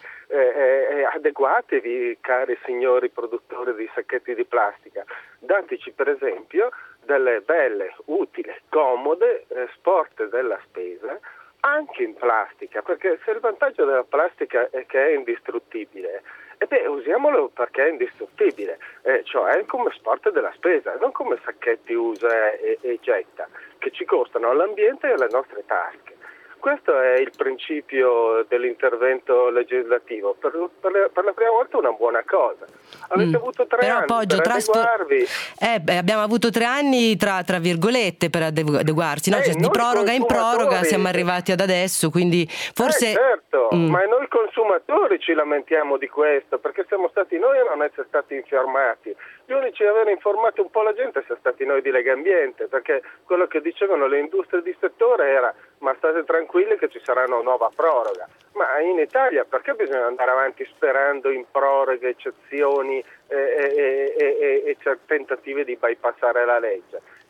Adeguatevi, cari signori produttori di sacchetti di plastica, dateci per esempio delle belle, utili, comode sporte della spesa anche in plastica, perché se il vantaggio della plastica è che è indistruttibile, usiamolo perché è indistruttibile, cioè come sport della spesa, non come sacchetti usa e getta, che ci costano all'ambiente e alle nostre tasche. Questo è il principio dell'intervento legislativo. Per la prima volta una buona cosa. Avete avuto 3 anni Poggio, per adeguarvi. abbiamo avuto 3 anni tra virgolette per adeguarsi, no? Cioè, di proroga in proroga siamo arrivati ad adesso, quindi forse... certo, ma noi consumatori ci lamentiamo di questo, perché siamo stati noi a non essere stati informati. Gli unici a aver informato un po' la gente siamo stati noi di Legambiente, perché quello che dicevano le industrie di settore era: ma state tranquilli che ci sarà una nuova proroga. Ma in Italia perché bisogna andare avanti sperando in proroghe, eccezioni e tentativi di bypassare la legge?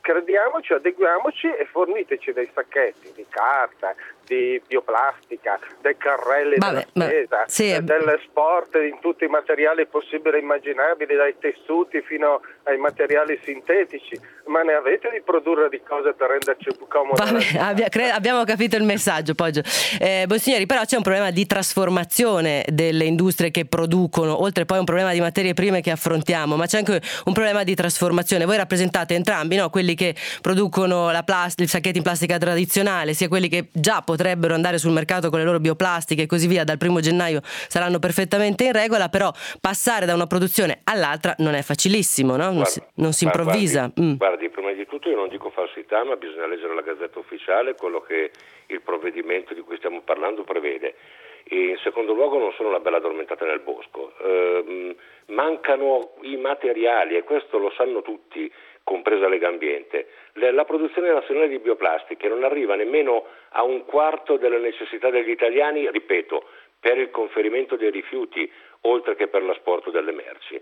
crediamoci, adeguiamoci e forniteci dei sacchetti di carta, di bioplastica, dei carrelli della spesa, delle sport in tutti i materiali possibili e immaginabili, dai tessuti fino ai materiali sintetici, ma ne avete di produrre di cose per renderci più comodi? Abbiamo capito il messaggio, Poggio. Bonsignori, però c'è un problema di trasformazione delle industrie che producono, oltre poi un problema di materie prime che affrontiamo, ma c'è anche un problema di trasformazione. Voi rappresentate entrambi, no? Quelli che producono il sacchetto in plastica tradizionale, sia quelli che già potrebbero andare sul mercato con le loro bioplastiche e così via, dal 1 gennaio saranno perfettamente in regola, però passare da una produzione all'altra non è facilissimo, no? Non si improvvisa. Guardi, prima di tutto io non dico falsità, ma bisogna leggere la Gazzetta Ufficiale, quello che il provvedimento di cui stiamo parlando prevede. E in secondo luogo non sono una bella addormentata nel bosco, mancano i materiali e questo lo sanno tutti, compresa Legambiente. La produzione nazionale di bioplastiche non arriva nemmeno a un quarto delle necessità degli italiani, ripeto, per il conferimento dei rifiuti, oltre che per l'asporto delle merci.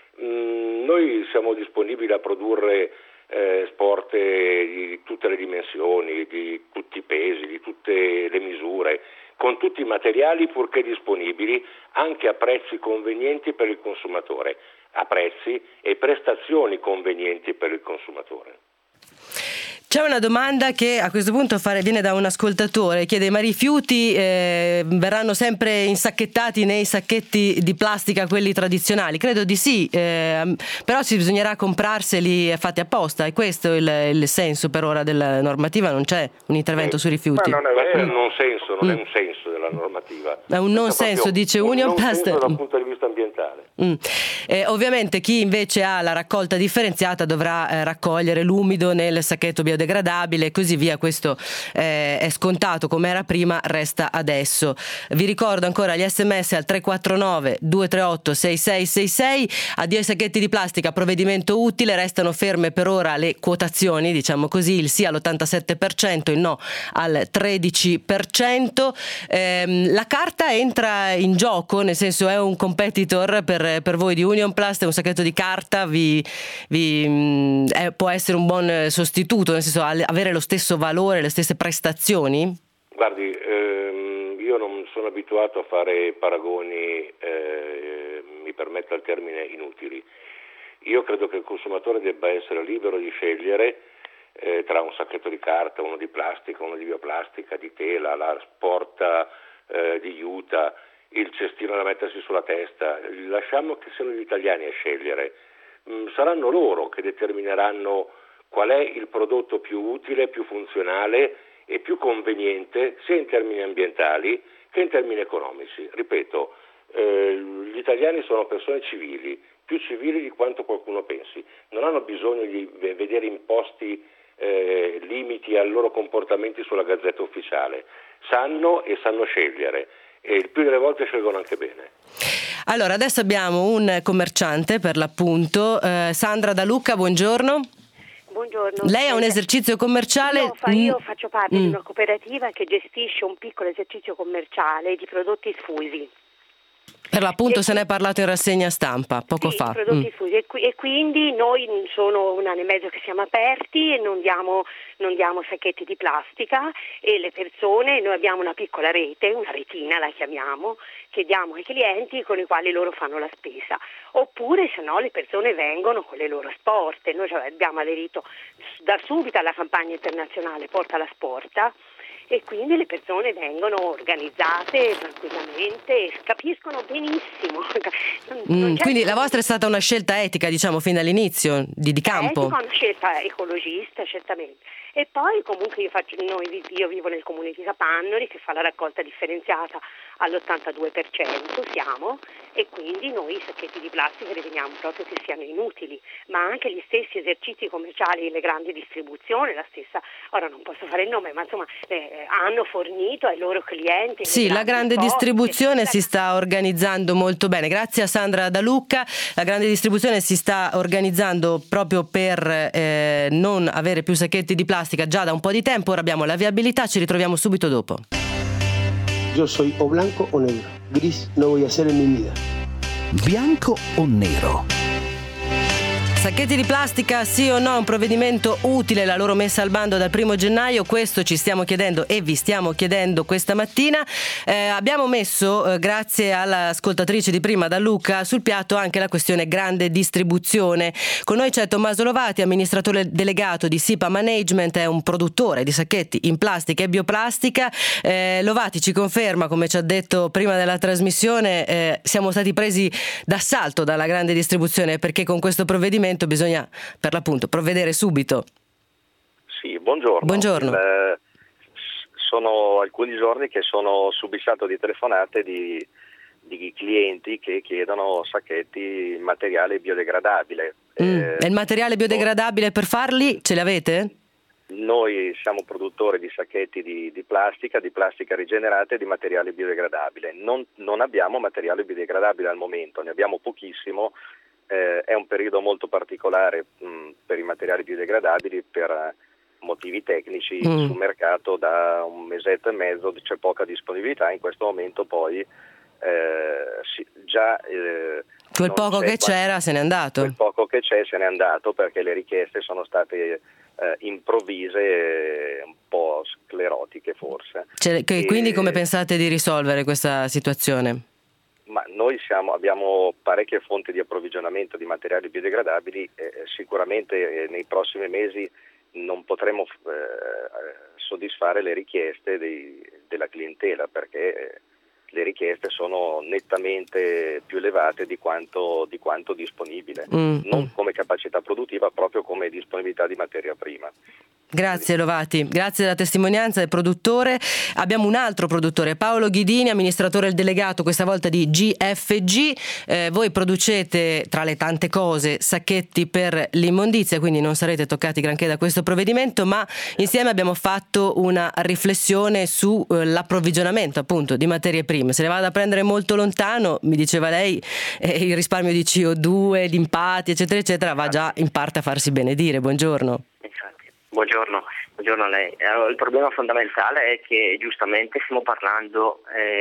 Noi siamo disponibili a produrre sport di tutte le dimensioni, di tutti i pesi, di tutte le misure, con tutti i materiali purché disponibili, anche a prezzi convenienti per il consumatore, a prezzi e prestazioni convenienti per il consumatore. C'è una domanda che a questo punto viene da un ascoltatore, chiede: ma i rifiuti verranno sempre insacchettati nei sacchetti di plastica, quelli tradizionali? Credo di sì, però bisognerà comprarseli fatti apposta, e questo è il senso per ora della normativa, non c'è un intervento sui rifiuti. Ma non è un non senso, non è un senso della normativa. È un non senso, dice Unionplast. Dal punto di vista ambientale. Ovviamente chi invece ha la raccolta differenziata dovrà raccogliere l'umido nel sacchetto biodegradabile e così via. Questo è scontato, come era prima resta adesso. Vi ricordo ancora gli sms al 349 238 6666. Addio ai sacchetti di plastica, provvedimento utile. Restano ferme per ora le quotazioni, diciamo così, il sì all'87%, il no al 13%. La carta entra in gioco, nel senso è un competitor per voi di Unionplast? È un sacchetto di carta può essere un buon sostituto, nel senso avere lo stesso valore, le stesse prestazioni? Guardi, io non sono abituato a fare paragoni, mi permetta il termine, inutili. Io credo che il consumatore debba essere libero di scegliere tra un sacchetto di carta, uno di plastica, uno di bioplastica, di tela, la sporta di juta, il cestino da mettersi sulla testa. Lasciamo che siano gli italiani a scegliere. Saranno loro che determineranno qual è il prodotto più utile, più funzionale e più conveniente, sia in termini ambientali che in termini economici. Ripeto, gli italiani sono persone civili, più civili di quanto qualcuno pensi. Non hanno bisogno di vedere imposti limiti ai loro comportamenti sulla Gazzetta Ufficiale. Sanno scegliere, e il più delle volte scelgono anche bene. Allora, adesso abbiamo un commerciante, per l'appunto, Sandra da Lucca, buongiorno. Buongiorno. Lei ha un esercizio commerciale? Io faccio parte di una cooperativa che gestisce un piccolo esercizio commerciale di prodotti sfusi. Per l'appunto se ne è parlato in rassegna stampa poco fa. Prodotti sfusi, e quindi noi sono un anno e mezzo che siamo aperti e non diamo sacchetti di plastica, e le persone, noi abbiamo una piccola rete, una retina la chiamiamo, che diamo ai clienti con i quali loro fanno la spesa, oppure se no le persone vengono con le loro sporte. Noi abbiamo aderito da subito alla campagna internazionale Porta la Sporta, e quindi le persone vengono organizzate tranquillamente e capiscono benissimo. Quindi la vostra è stata una scelta etica, diciamo, fin dall'inizio, di campo? Una scelta ecologista, certamente. E poi comunque io vivo nel comune di Capannori, che fa la raccolta differenziata all'82% siamo, e quindi noi i sacchetti di plastica riteniamo proprio che siano inutili, ma anche gli stessi esercizi commerciali, le grandi distribuzioni, la stessa, ora non posso fare il nome, ma insomma hanno fornito ai loro clienti. Sì, la grande distribuzione si sta organizzando molto bene. Grazie a Sandra da Lucca. La grande distribuzione si sta organizzando proprio per non avere più sacchetti di plastica già da un po' di tempo. Ora abbiamo la viabilità, ci ritroviamo subito dopo. Yo soy o blanco o negro. Gris no voy a ser en mi vida. Bianco o nero? Sacchetti di plastica, sì o no? Un provvedimento utile, la loro messa al bando dal 1 gennaio? Questo ci stiamo chiedendo e vi stiamo chiedendo questa mattina. Abbiamo messo, grazie all'ascoltatrice di prima, da Luca, sul piatto anche la questione grande distribuzione. Con noi c'è Tommaso Lovati, amministratore delegato di SIPA Management, è un produttore di sacchetti in plastica e bioplastica. Lovati ci conferma, come ci ha detto prima della trasmissione, siamo stati presi d'assalto dalla grande distribuzione, perché con questo provvedimento bisogna per l'appunto provvedere subito. Sì, buongiorno. Buongiorno. Sono alcuni giorni che sono subissato di telefonate di clienti che chiedono sacchetti in materiale biodegradabile. E il materiale biodegradabile per farli ce li avete? Noi siamo produttori di sacchetti di plastica rigenerata e di materiale biodegradabile. Non abbiamo materiale biodegradabile al momento, ne abbiamo pochissimo. È un periodo molto particolare per i materiali biodegradabili per motivi tecnici. Sul mercato da un mesetto e mezzo c'è poca disponibilità, in questo momento poi quel poco che c'era se n'è andato. Quel poco che c'è se n'è andato perché le richieste sono state improvvise e un po' sclerotiche forse. Quindi come pensate di risolvere questa situazione? Ma noi abbiamo parecchie fonti di approvvigionamento di materiali biodegradabili e sicuramente nei prossimi mesi non potremo soddisfare le richieste della clientela, perché le richieste sono nettamente più elevate di quanto disponibile, non come capacità produttiva, proprio come disponibilità di materia prima. Grazie Lovati, grazie della testimonianza del produttore. Abbiamo un altro produttore, Paolo Ghidini, amministratore delegato questa volta di GFG. Voi producete, tra le tante cose, sacchetti per l'immondizia, quindi non sarete toccati granché da questo provvedimento, ma insieme abbiamo fatto una riflessione su l'approvvigionamento appunto di materie prime. Se ne va da prendere molto lontano, mi diceva lei, il risparmio di CO2, di impatti eccetera eccetera va già in parte a farsi benedire. Buongiorno. Buongiorno a lei. Allora, il problema fondamentale è che giustamente stiamo parlando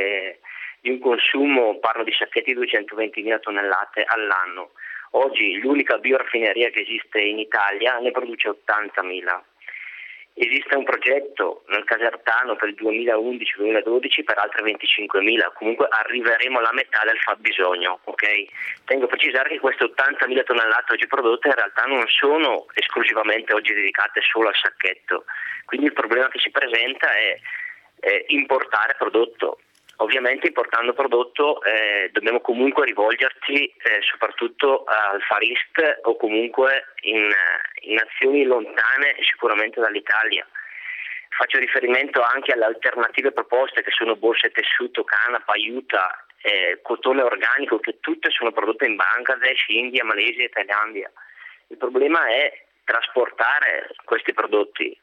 di un consumo, parlo di sacchetti di 220.000 tonnellate all'anno. Oggi l'unica bioraffineria che esiste in Italia ne produce 80.000. Esiste un progetto nel Casertano per il 2011-2012 per altre 25.000, comunque arriveremo alla metà del fabbisogno, ok? Tengo a precisare che queste 80.000 tonnellate oggi prodotte in realtà non sono esclusivamente oggi dedicate solo al sacchetto, quindi il problema che si presenta è importare prodotto. Ovviamente importando prodotto dobbiamo comunque rivolgerci soprattutto al Far East o comunque in nazioni lontane sicuramente dall'Italia. Faccio riferimento anche alle alternative proposte che sono borse tessuto, canapa, aiuta, cotone organico, che tutte sono prodotte in Bangladesh, India, Malesia e Thailandia. Il problema è trasportare questi prodotti.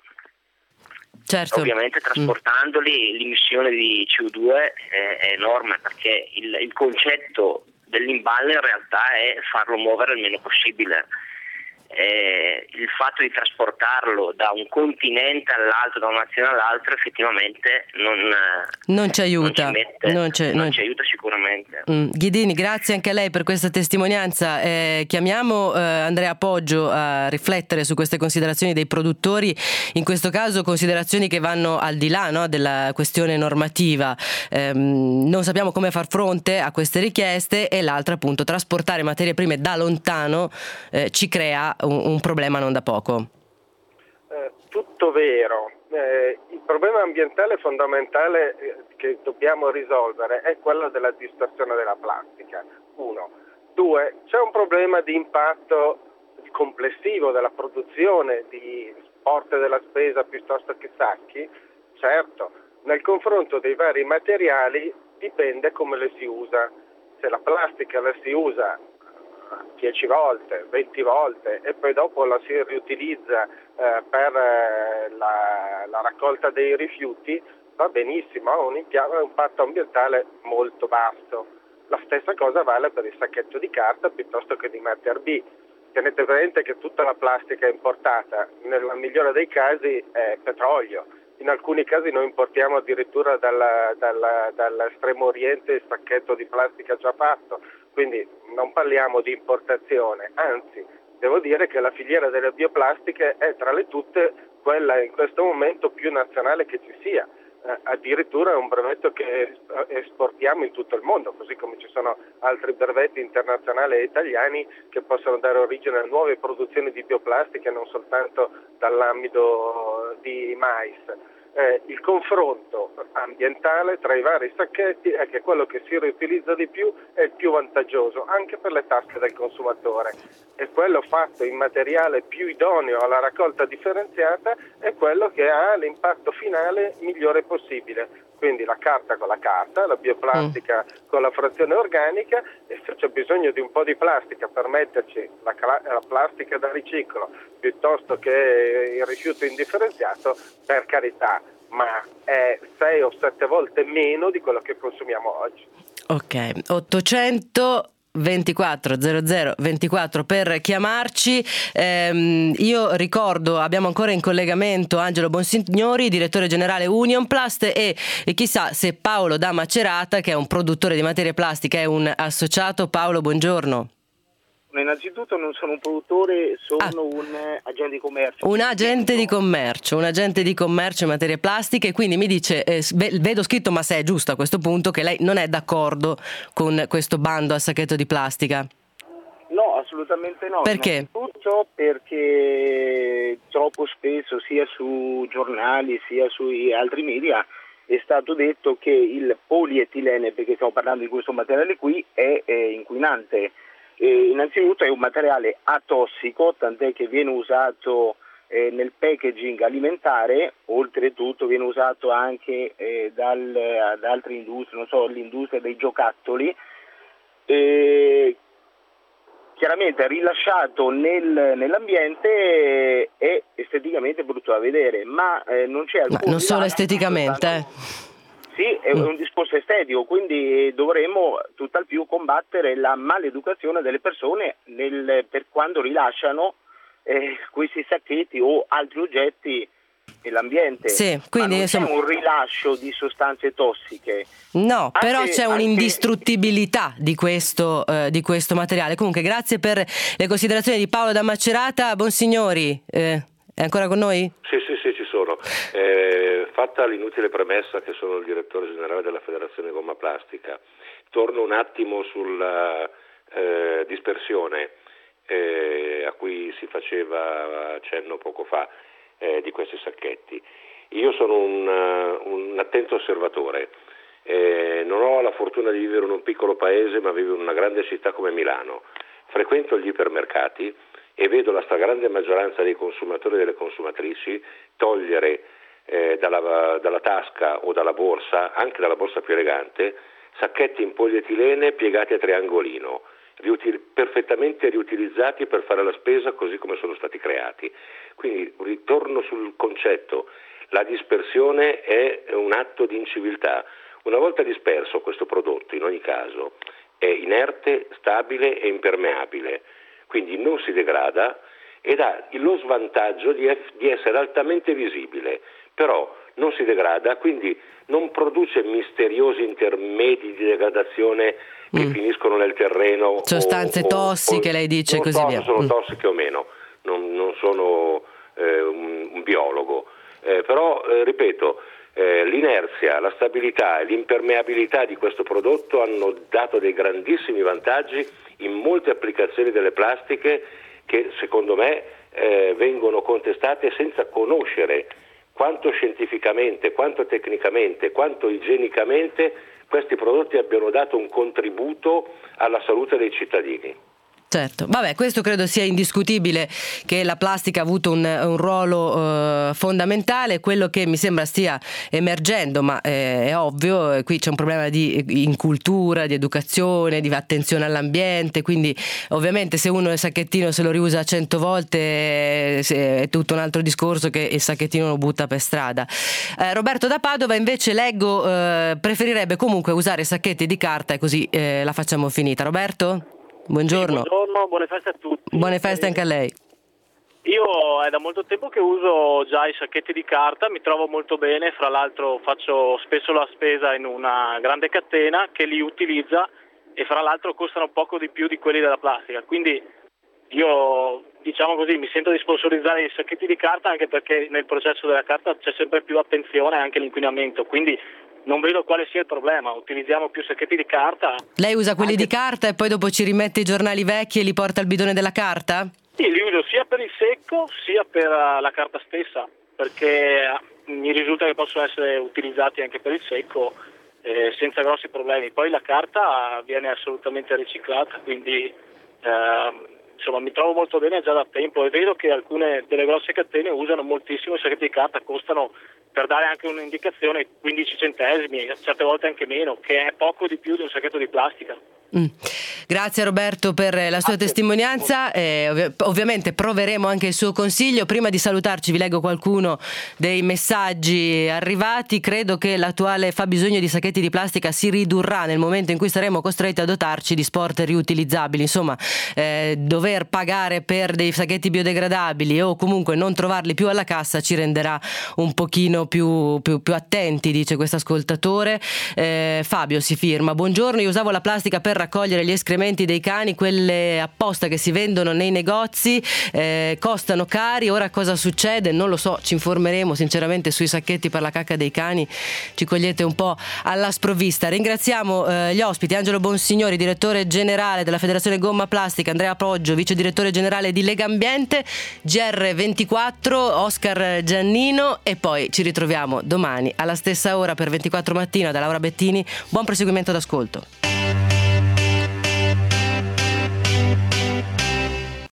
Certo. Ovviamente trasportandoli l'emissione di CO2 è enorme, perché il concetto dell'imballo in realtà è farlo muovere il meno possibile. Il fatto di trasportarlo da un continente all'altro, da una nazione all'altra, effettivamente non ci aiuta. Non ci aiuta sicuramente. Ghidini, grazie anche a lei per questa testimonianza. Chiamiamo Andrea Poggio a riflettere su queste considerazioni dei produttori, in questo caso considerazioni che vanno al di là, no, della questione normativa. Non sappiamo come far fronte a queste richieste, e l'altra appunto, trasportare materie prime da lontano ci crea un problema non da poco. Tutto vero. Il problema ambientale fondamentale che dobbiamo risolvere è quello della dispersione della plastica. 1. 2. C'è un problema di impatto complessivo della produzione di porte della spesa piuttosto che sacchi. Certo, nel confronto dei vari materiali dipende come le si usa. Se la plastica la si usa 10 volte, 20 volte e poi dopo la si riutilizza per la raccolta dei rifiuti, va benissimo, ha un impatto ambientale molto basso. La stessa cosa vale per il sacchetto di carta piuttosto che di Matter B. Tenete presente che tutta la plastica importata, nel migliore dei casi, è petrolio. In alcuni casi noi importiamo addirittura dall'estremo oriente il sacchetto di plastica già fatto. Quindi non parliamo di importazione, anzi devo dire che la filiera delle bioplastiche è tra le tutte quella in questo momento più nazionale che ci sia. Addirittura è un brevetto che esportiamo in tutto il mondo, così come ci sono altri brevetti internazionali e italiani che possono dare origine a nuove produzioni di bioplastiche, non soltanto dall'amido di mais. Il confronto ambientale tra i vari sacchetti è che quello che si riutilizza di più è il più vantaggioso anche per le tasche del consumatore, e quello fatto in materiale più idoneo alla raccolta differenziata è quello che ha l'impatto finale migliore possibile. Quindi la carta con la carta, la bioplastica con la frazione organica, e se c'è bisogno di un po' di plastica per metterci la plastica da riciclo piuttosto che il rifiuto indifferenziato, per carità, ma è 6 o 7 volte meno di quello che consumiamo oggi. Ok, 800 24 00 24 per chiamarci. Io ricordo, abbiamo ancora in collegamento Angelo Bonsignori, direttore generale Unionplast, e chissà se Paolo da Macerata, che è un produttore di materie plastiche, è un associato. Paolo, buongiorno. Innanzitutto non sono un produttore, sono un agente di commercio. Un agente di commercio in materie plastiche, quindi mi dice, vedo scritto, ma se è giusto a questo punto, che lei non è d'accordo con questo bando al sacchetto di plastica? No, assolutamente no. Perché? Innanzitutto perché troppo spesso, sia su giornali sia sui altri media, è stato detto che il polietilene, perché stiamo parlando di questo materiale qui, è inquinante. Innanzitutto è un materiale atossico, tant'è che viene usato nel packaging alimentare, oltretutto viene usato anche da altre industrie, non so, l'industria dei giocattoli. Chiaramente rilasciato nell'ambiente è esteticamente brutto da vedere, ma non c'è alcun... Ma non solo esteticamente, Sì, è un discorso estetico, quindi dovremmo tutt'al più combattere la maleducazione delle persone per quando rilasciano questi sacchetti o altri oggetti nell'ambiente. Sì, quindi non c'è un rilascio di sostanze tossiche. No, però c'è un'indistruttibilità di questo materiale. Comunque, grazie per le considerazioni di Paolo da Macerata. Bonsignori, è ancora con noi? Sì, ci sono. Fatta l'inutile premessa che sono il direttore generale della Federazione Gomma Plastica, torno un attimo sulla dispersione a cui si faceva cenno poco fa di questi sacchetti. Io sono un attento osservatore, non ho la fortuna di vivere in un piccolo paese, ma vivo in una grande città come Milano. Frequento gli ipermercati e vedo la stragrande maggioranza dei consumatori e delle consumatrici togliere dalla tasca o dalla borsa, anche dalla borsa più elegante, sacchetti in polietilene piegati a triangolino, perfettamente riutilizzati per fare la spesa così come sono stati creati. Quindi ritorno sul concetto, la dispersione è un atto di inciviltà. Una volta disperso questo prodotto, in ogni caso, è inerte, stabile e impermeabile, quindi non si degrada ed ha lo svantaggio di essere altamente visibile, però non si degrada, quindi non produce misteriosi intermedi di degradazione che finiscono nel terreno. Sostanze tossiche, lei dice, così via. Sono tossiche o meno, non sono un biologo, però ripeto, l'inerzia, la stabilità e l'impermeabilità di questo prodotto hanno dato dei grandissimi vantaggi in molte applicazioni delle plastiche che secondo me vengono contestate senza conoscere quanto scientificamente, quanto tecnicamente, quanto igienicamente questi prodotti abbiano dato un contributo alla salute dei cittadini. Certo, vabbè, questo credo sia indiscutibile, che la plastica ha avuto un ruolo fondamentale. Quello che mi sembra stia emergendo, ma è ovvio, qui c'è un problema di incultura, di educazione, di attenzione all'ambiente, quindi ovviamente se uno il sacchettino se lo riusa 100 volte è tutto un altro discorso che il sacchettino lo butta per strada. Roberto da Padova invece leggo preferirebbe comunque usare sacchetti di carta, e così la facciamo finita. Roberto? Buongiorno. Sì, buongiorno, buone feste a tutti. Buone feste anche a lei. Io è da molto tempo che uso già i sacchetti di carta, mi trovo molto bene, fra l'altro faccio spesso la spesa in una grande catena che li utilizza e fra l'altro costano poco di più di quelli della plastica, quindi io, diciamo così, mi sento di sponsorizzare i sacchetti di carta, anche perché nel processo della carta c'è sempre più attenzione anche all'inquinamento, quindi non vedo quale sia il problema, utilizziamo più sacchetti di carta. Lei usa quelli di carta e poi dopo ci rimette i giornali vecchi e li porta al bidone della carta? Sì, li uso sia per il secco sia per la carta stessa, perché mi risulta che possono essere utilizzati anche per il secco senza grossi problemi. Poi la carta viene assolutamente riciclata, quindi insomma mi trovo molto bene già da tempo, e vedo che alcune delle grosse catene usano moltissimo i sacchetti di carta, costano, per dare anche un'indicazione, 15 centesimi, certe volte anche meno, che è poco di più di un sacchetto di plastica. Grazie Roberto per la sua testimonianza, ovviamente proveremo anche il suo consiglio. Prima di salutarci vi leggo qualcuno dei messaggi arrivati. Credo che l'attuale fabbisogno di sacchetti di plastica si ridurrà nel momento in cui saremo costretti a dotarci di sport riutilizzabili, insomma dover pagare per dei sacchetti biodegradabili o comunque non trovarli più alla cassa ci renderà un pochino più attenti, dice questo ascoltatore. Fabio si firma: buongiorno, io usavo la plastica per raccogliere gli escrementi dei cani, quelle apposta che si vendono nei negozi, costano cari. Ora cosa succede? Non lo so, ci informeremo sinceramente sui sacchetti per la cacca dei cani, ci cogliete un po' alla sprovvista. Ringraziamo gli ospiti: Angelo Bonsignori, direttore generale della Federazione Gomma Plastica, Andrea Poggio, vice direttore generale di Legambiente, GR24, Oscar Giannino, e poi ci ritroviamo domani alla stessa ora per 24 Mattina da Laura Bettini. Buon proseguimento d'ascolto.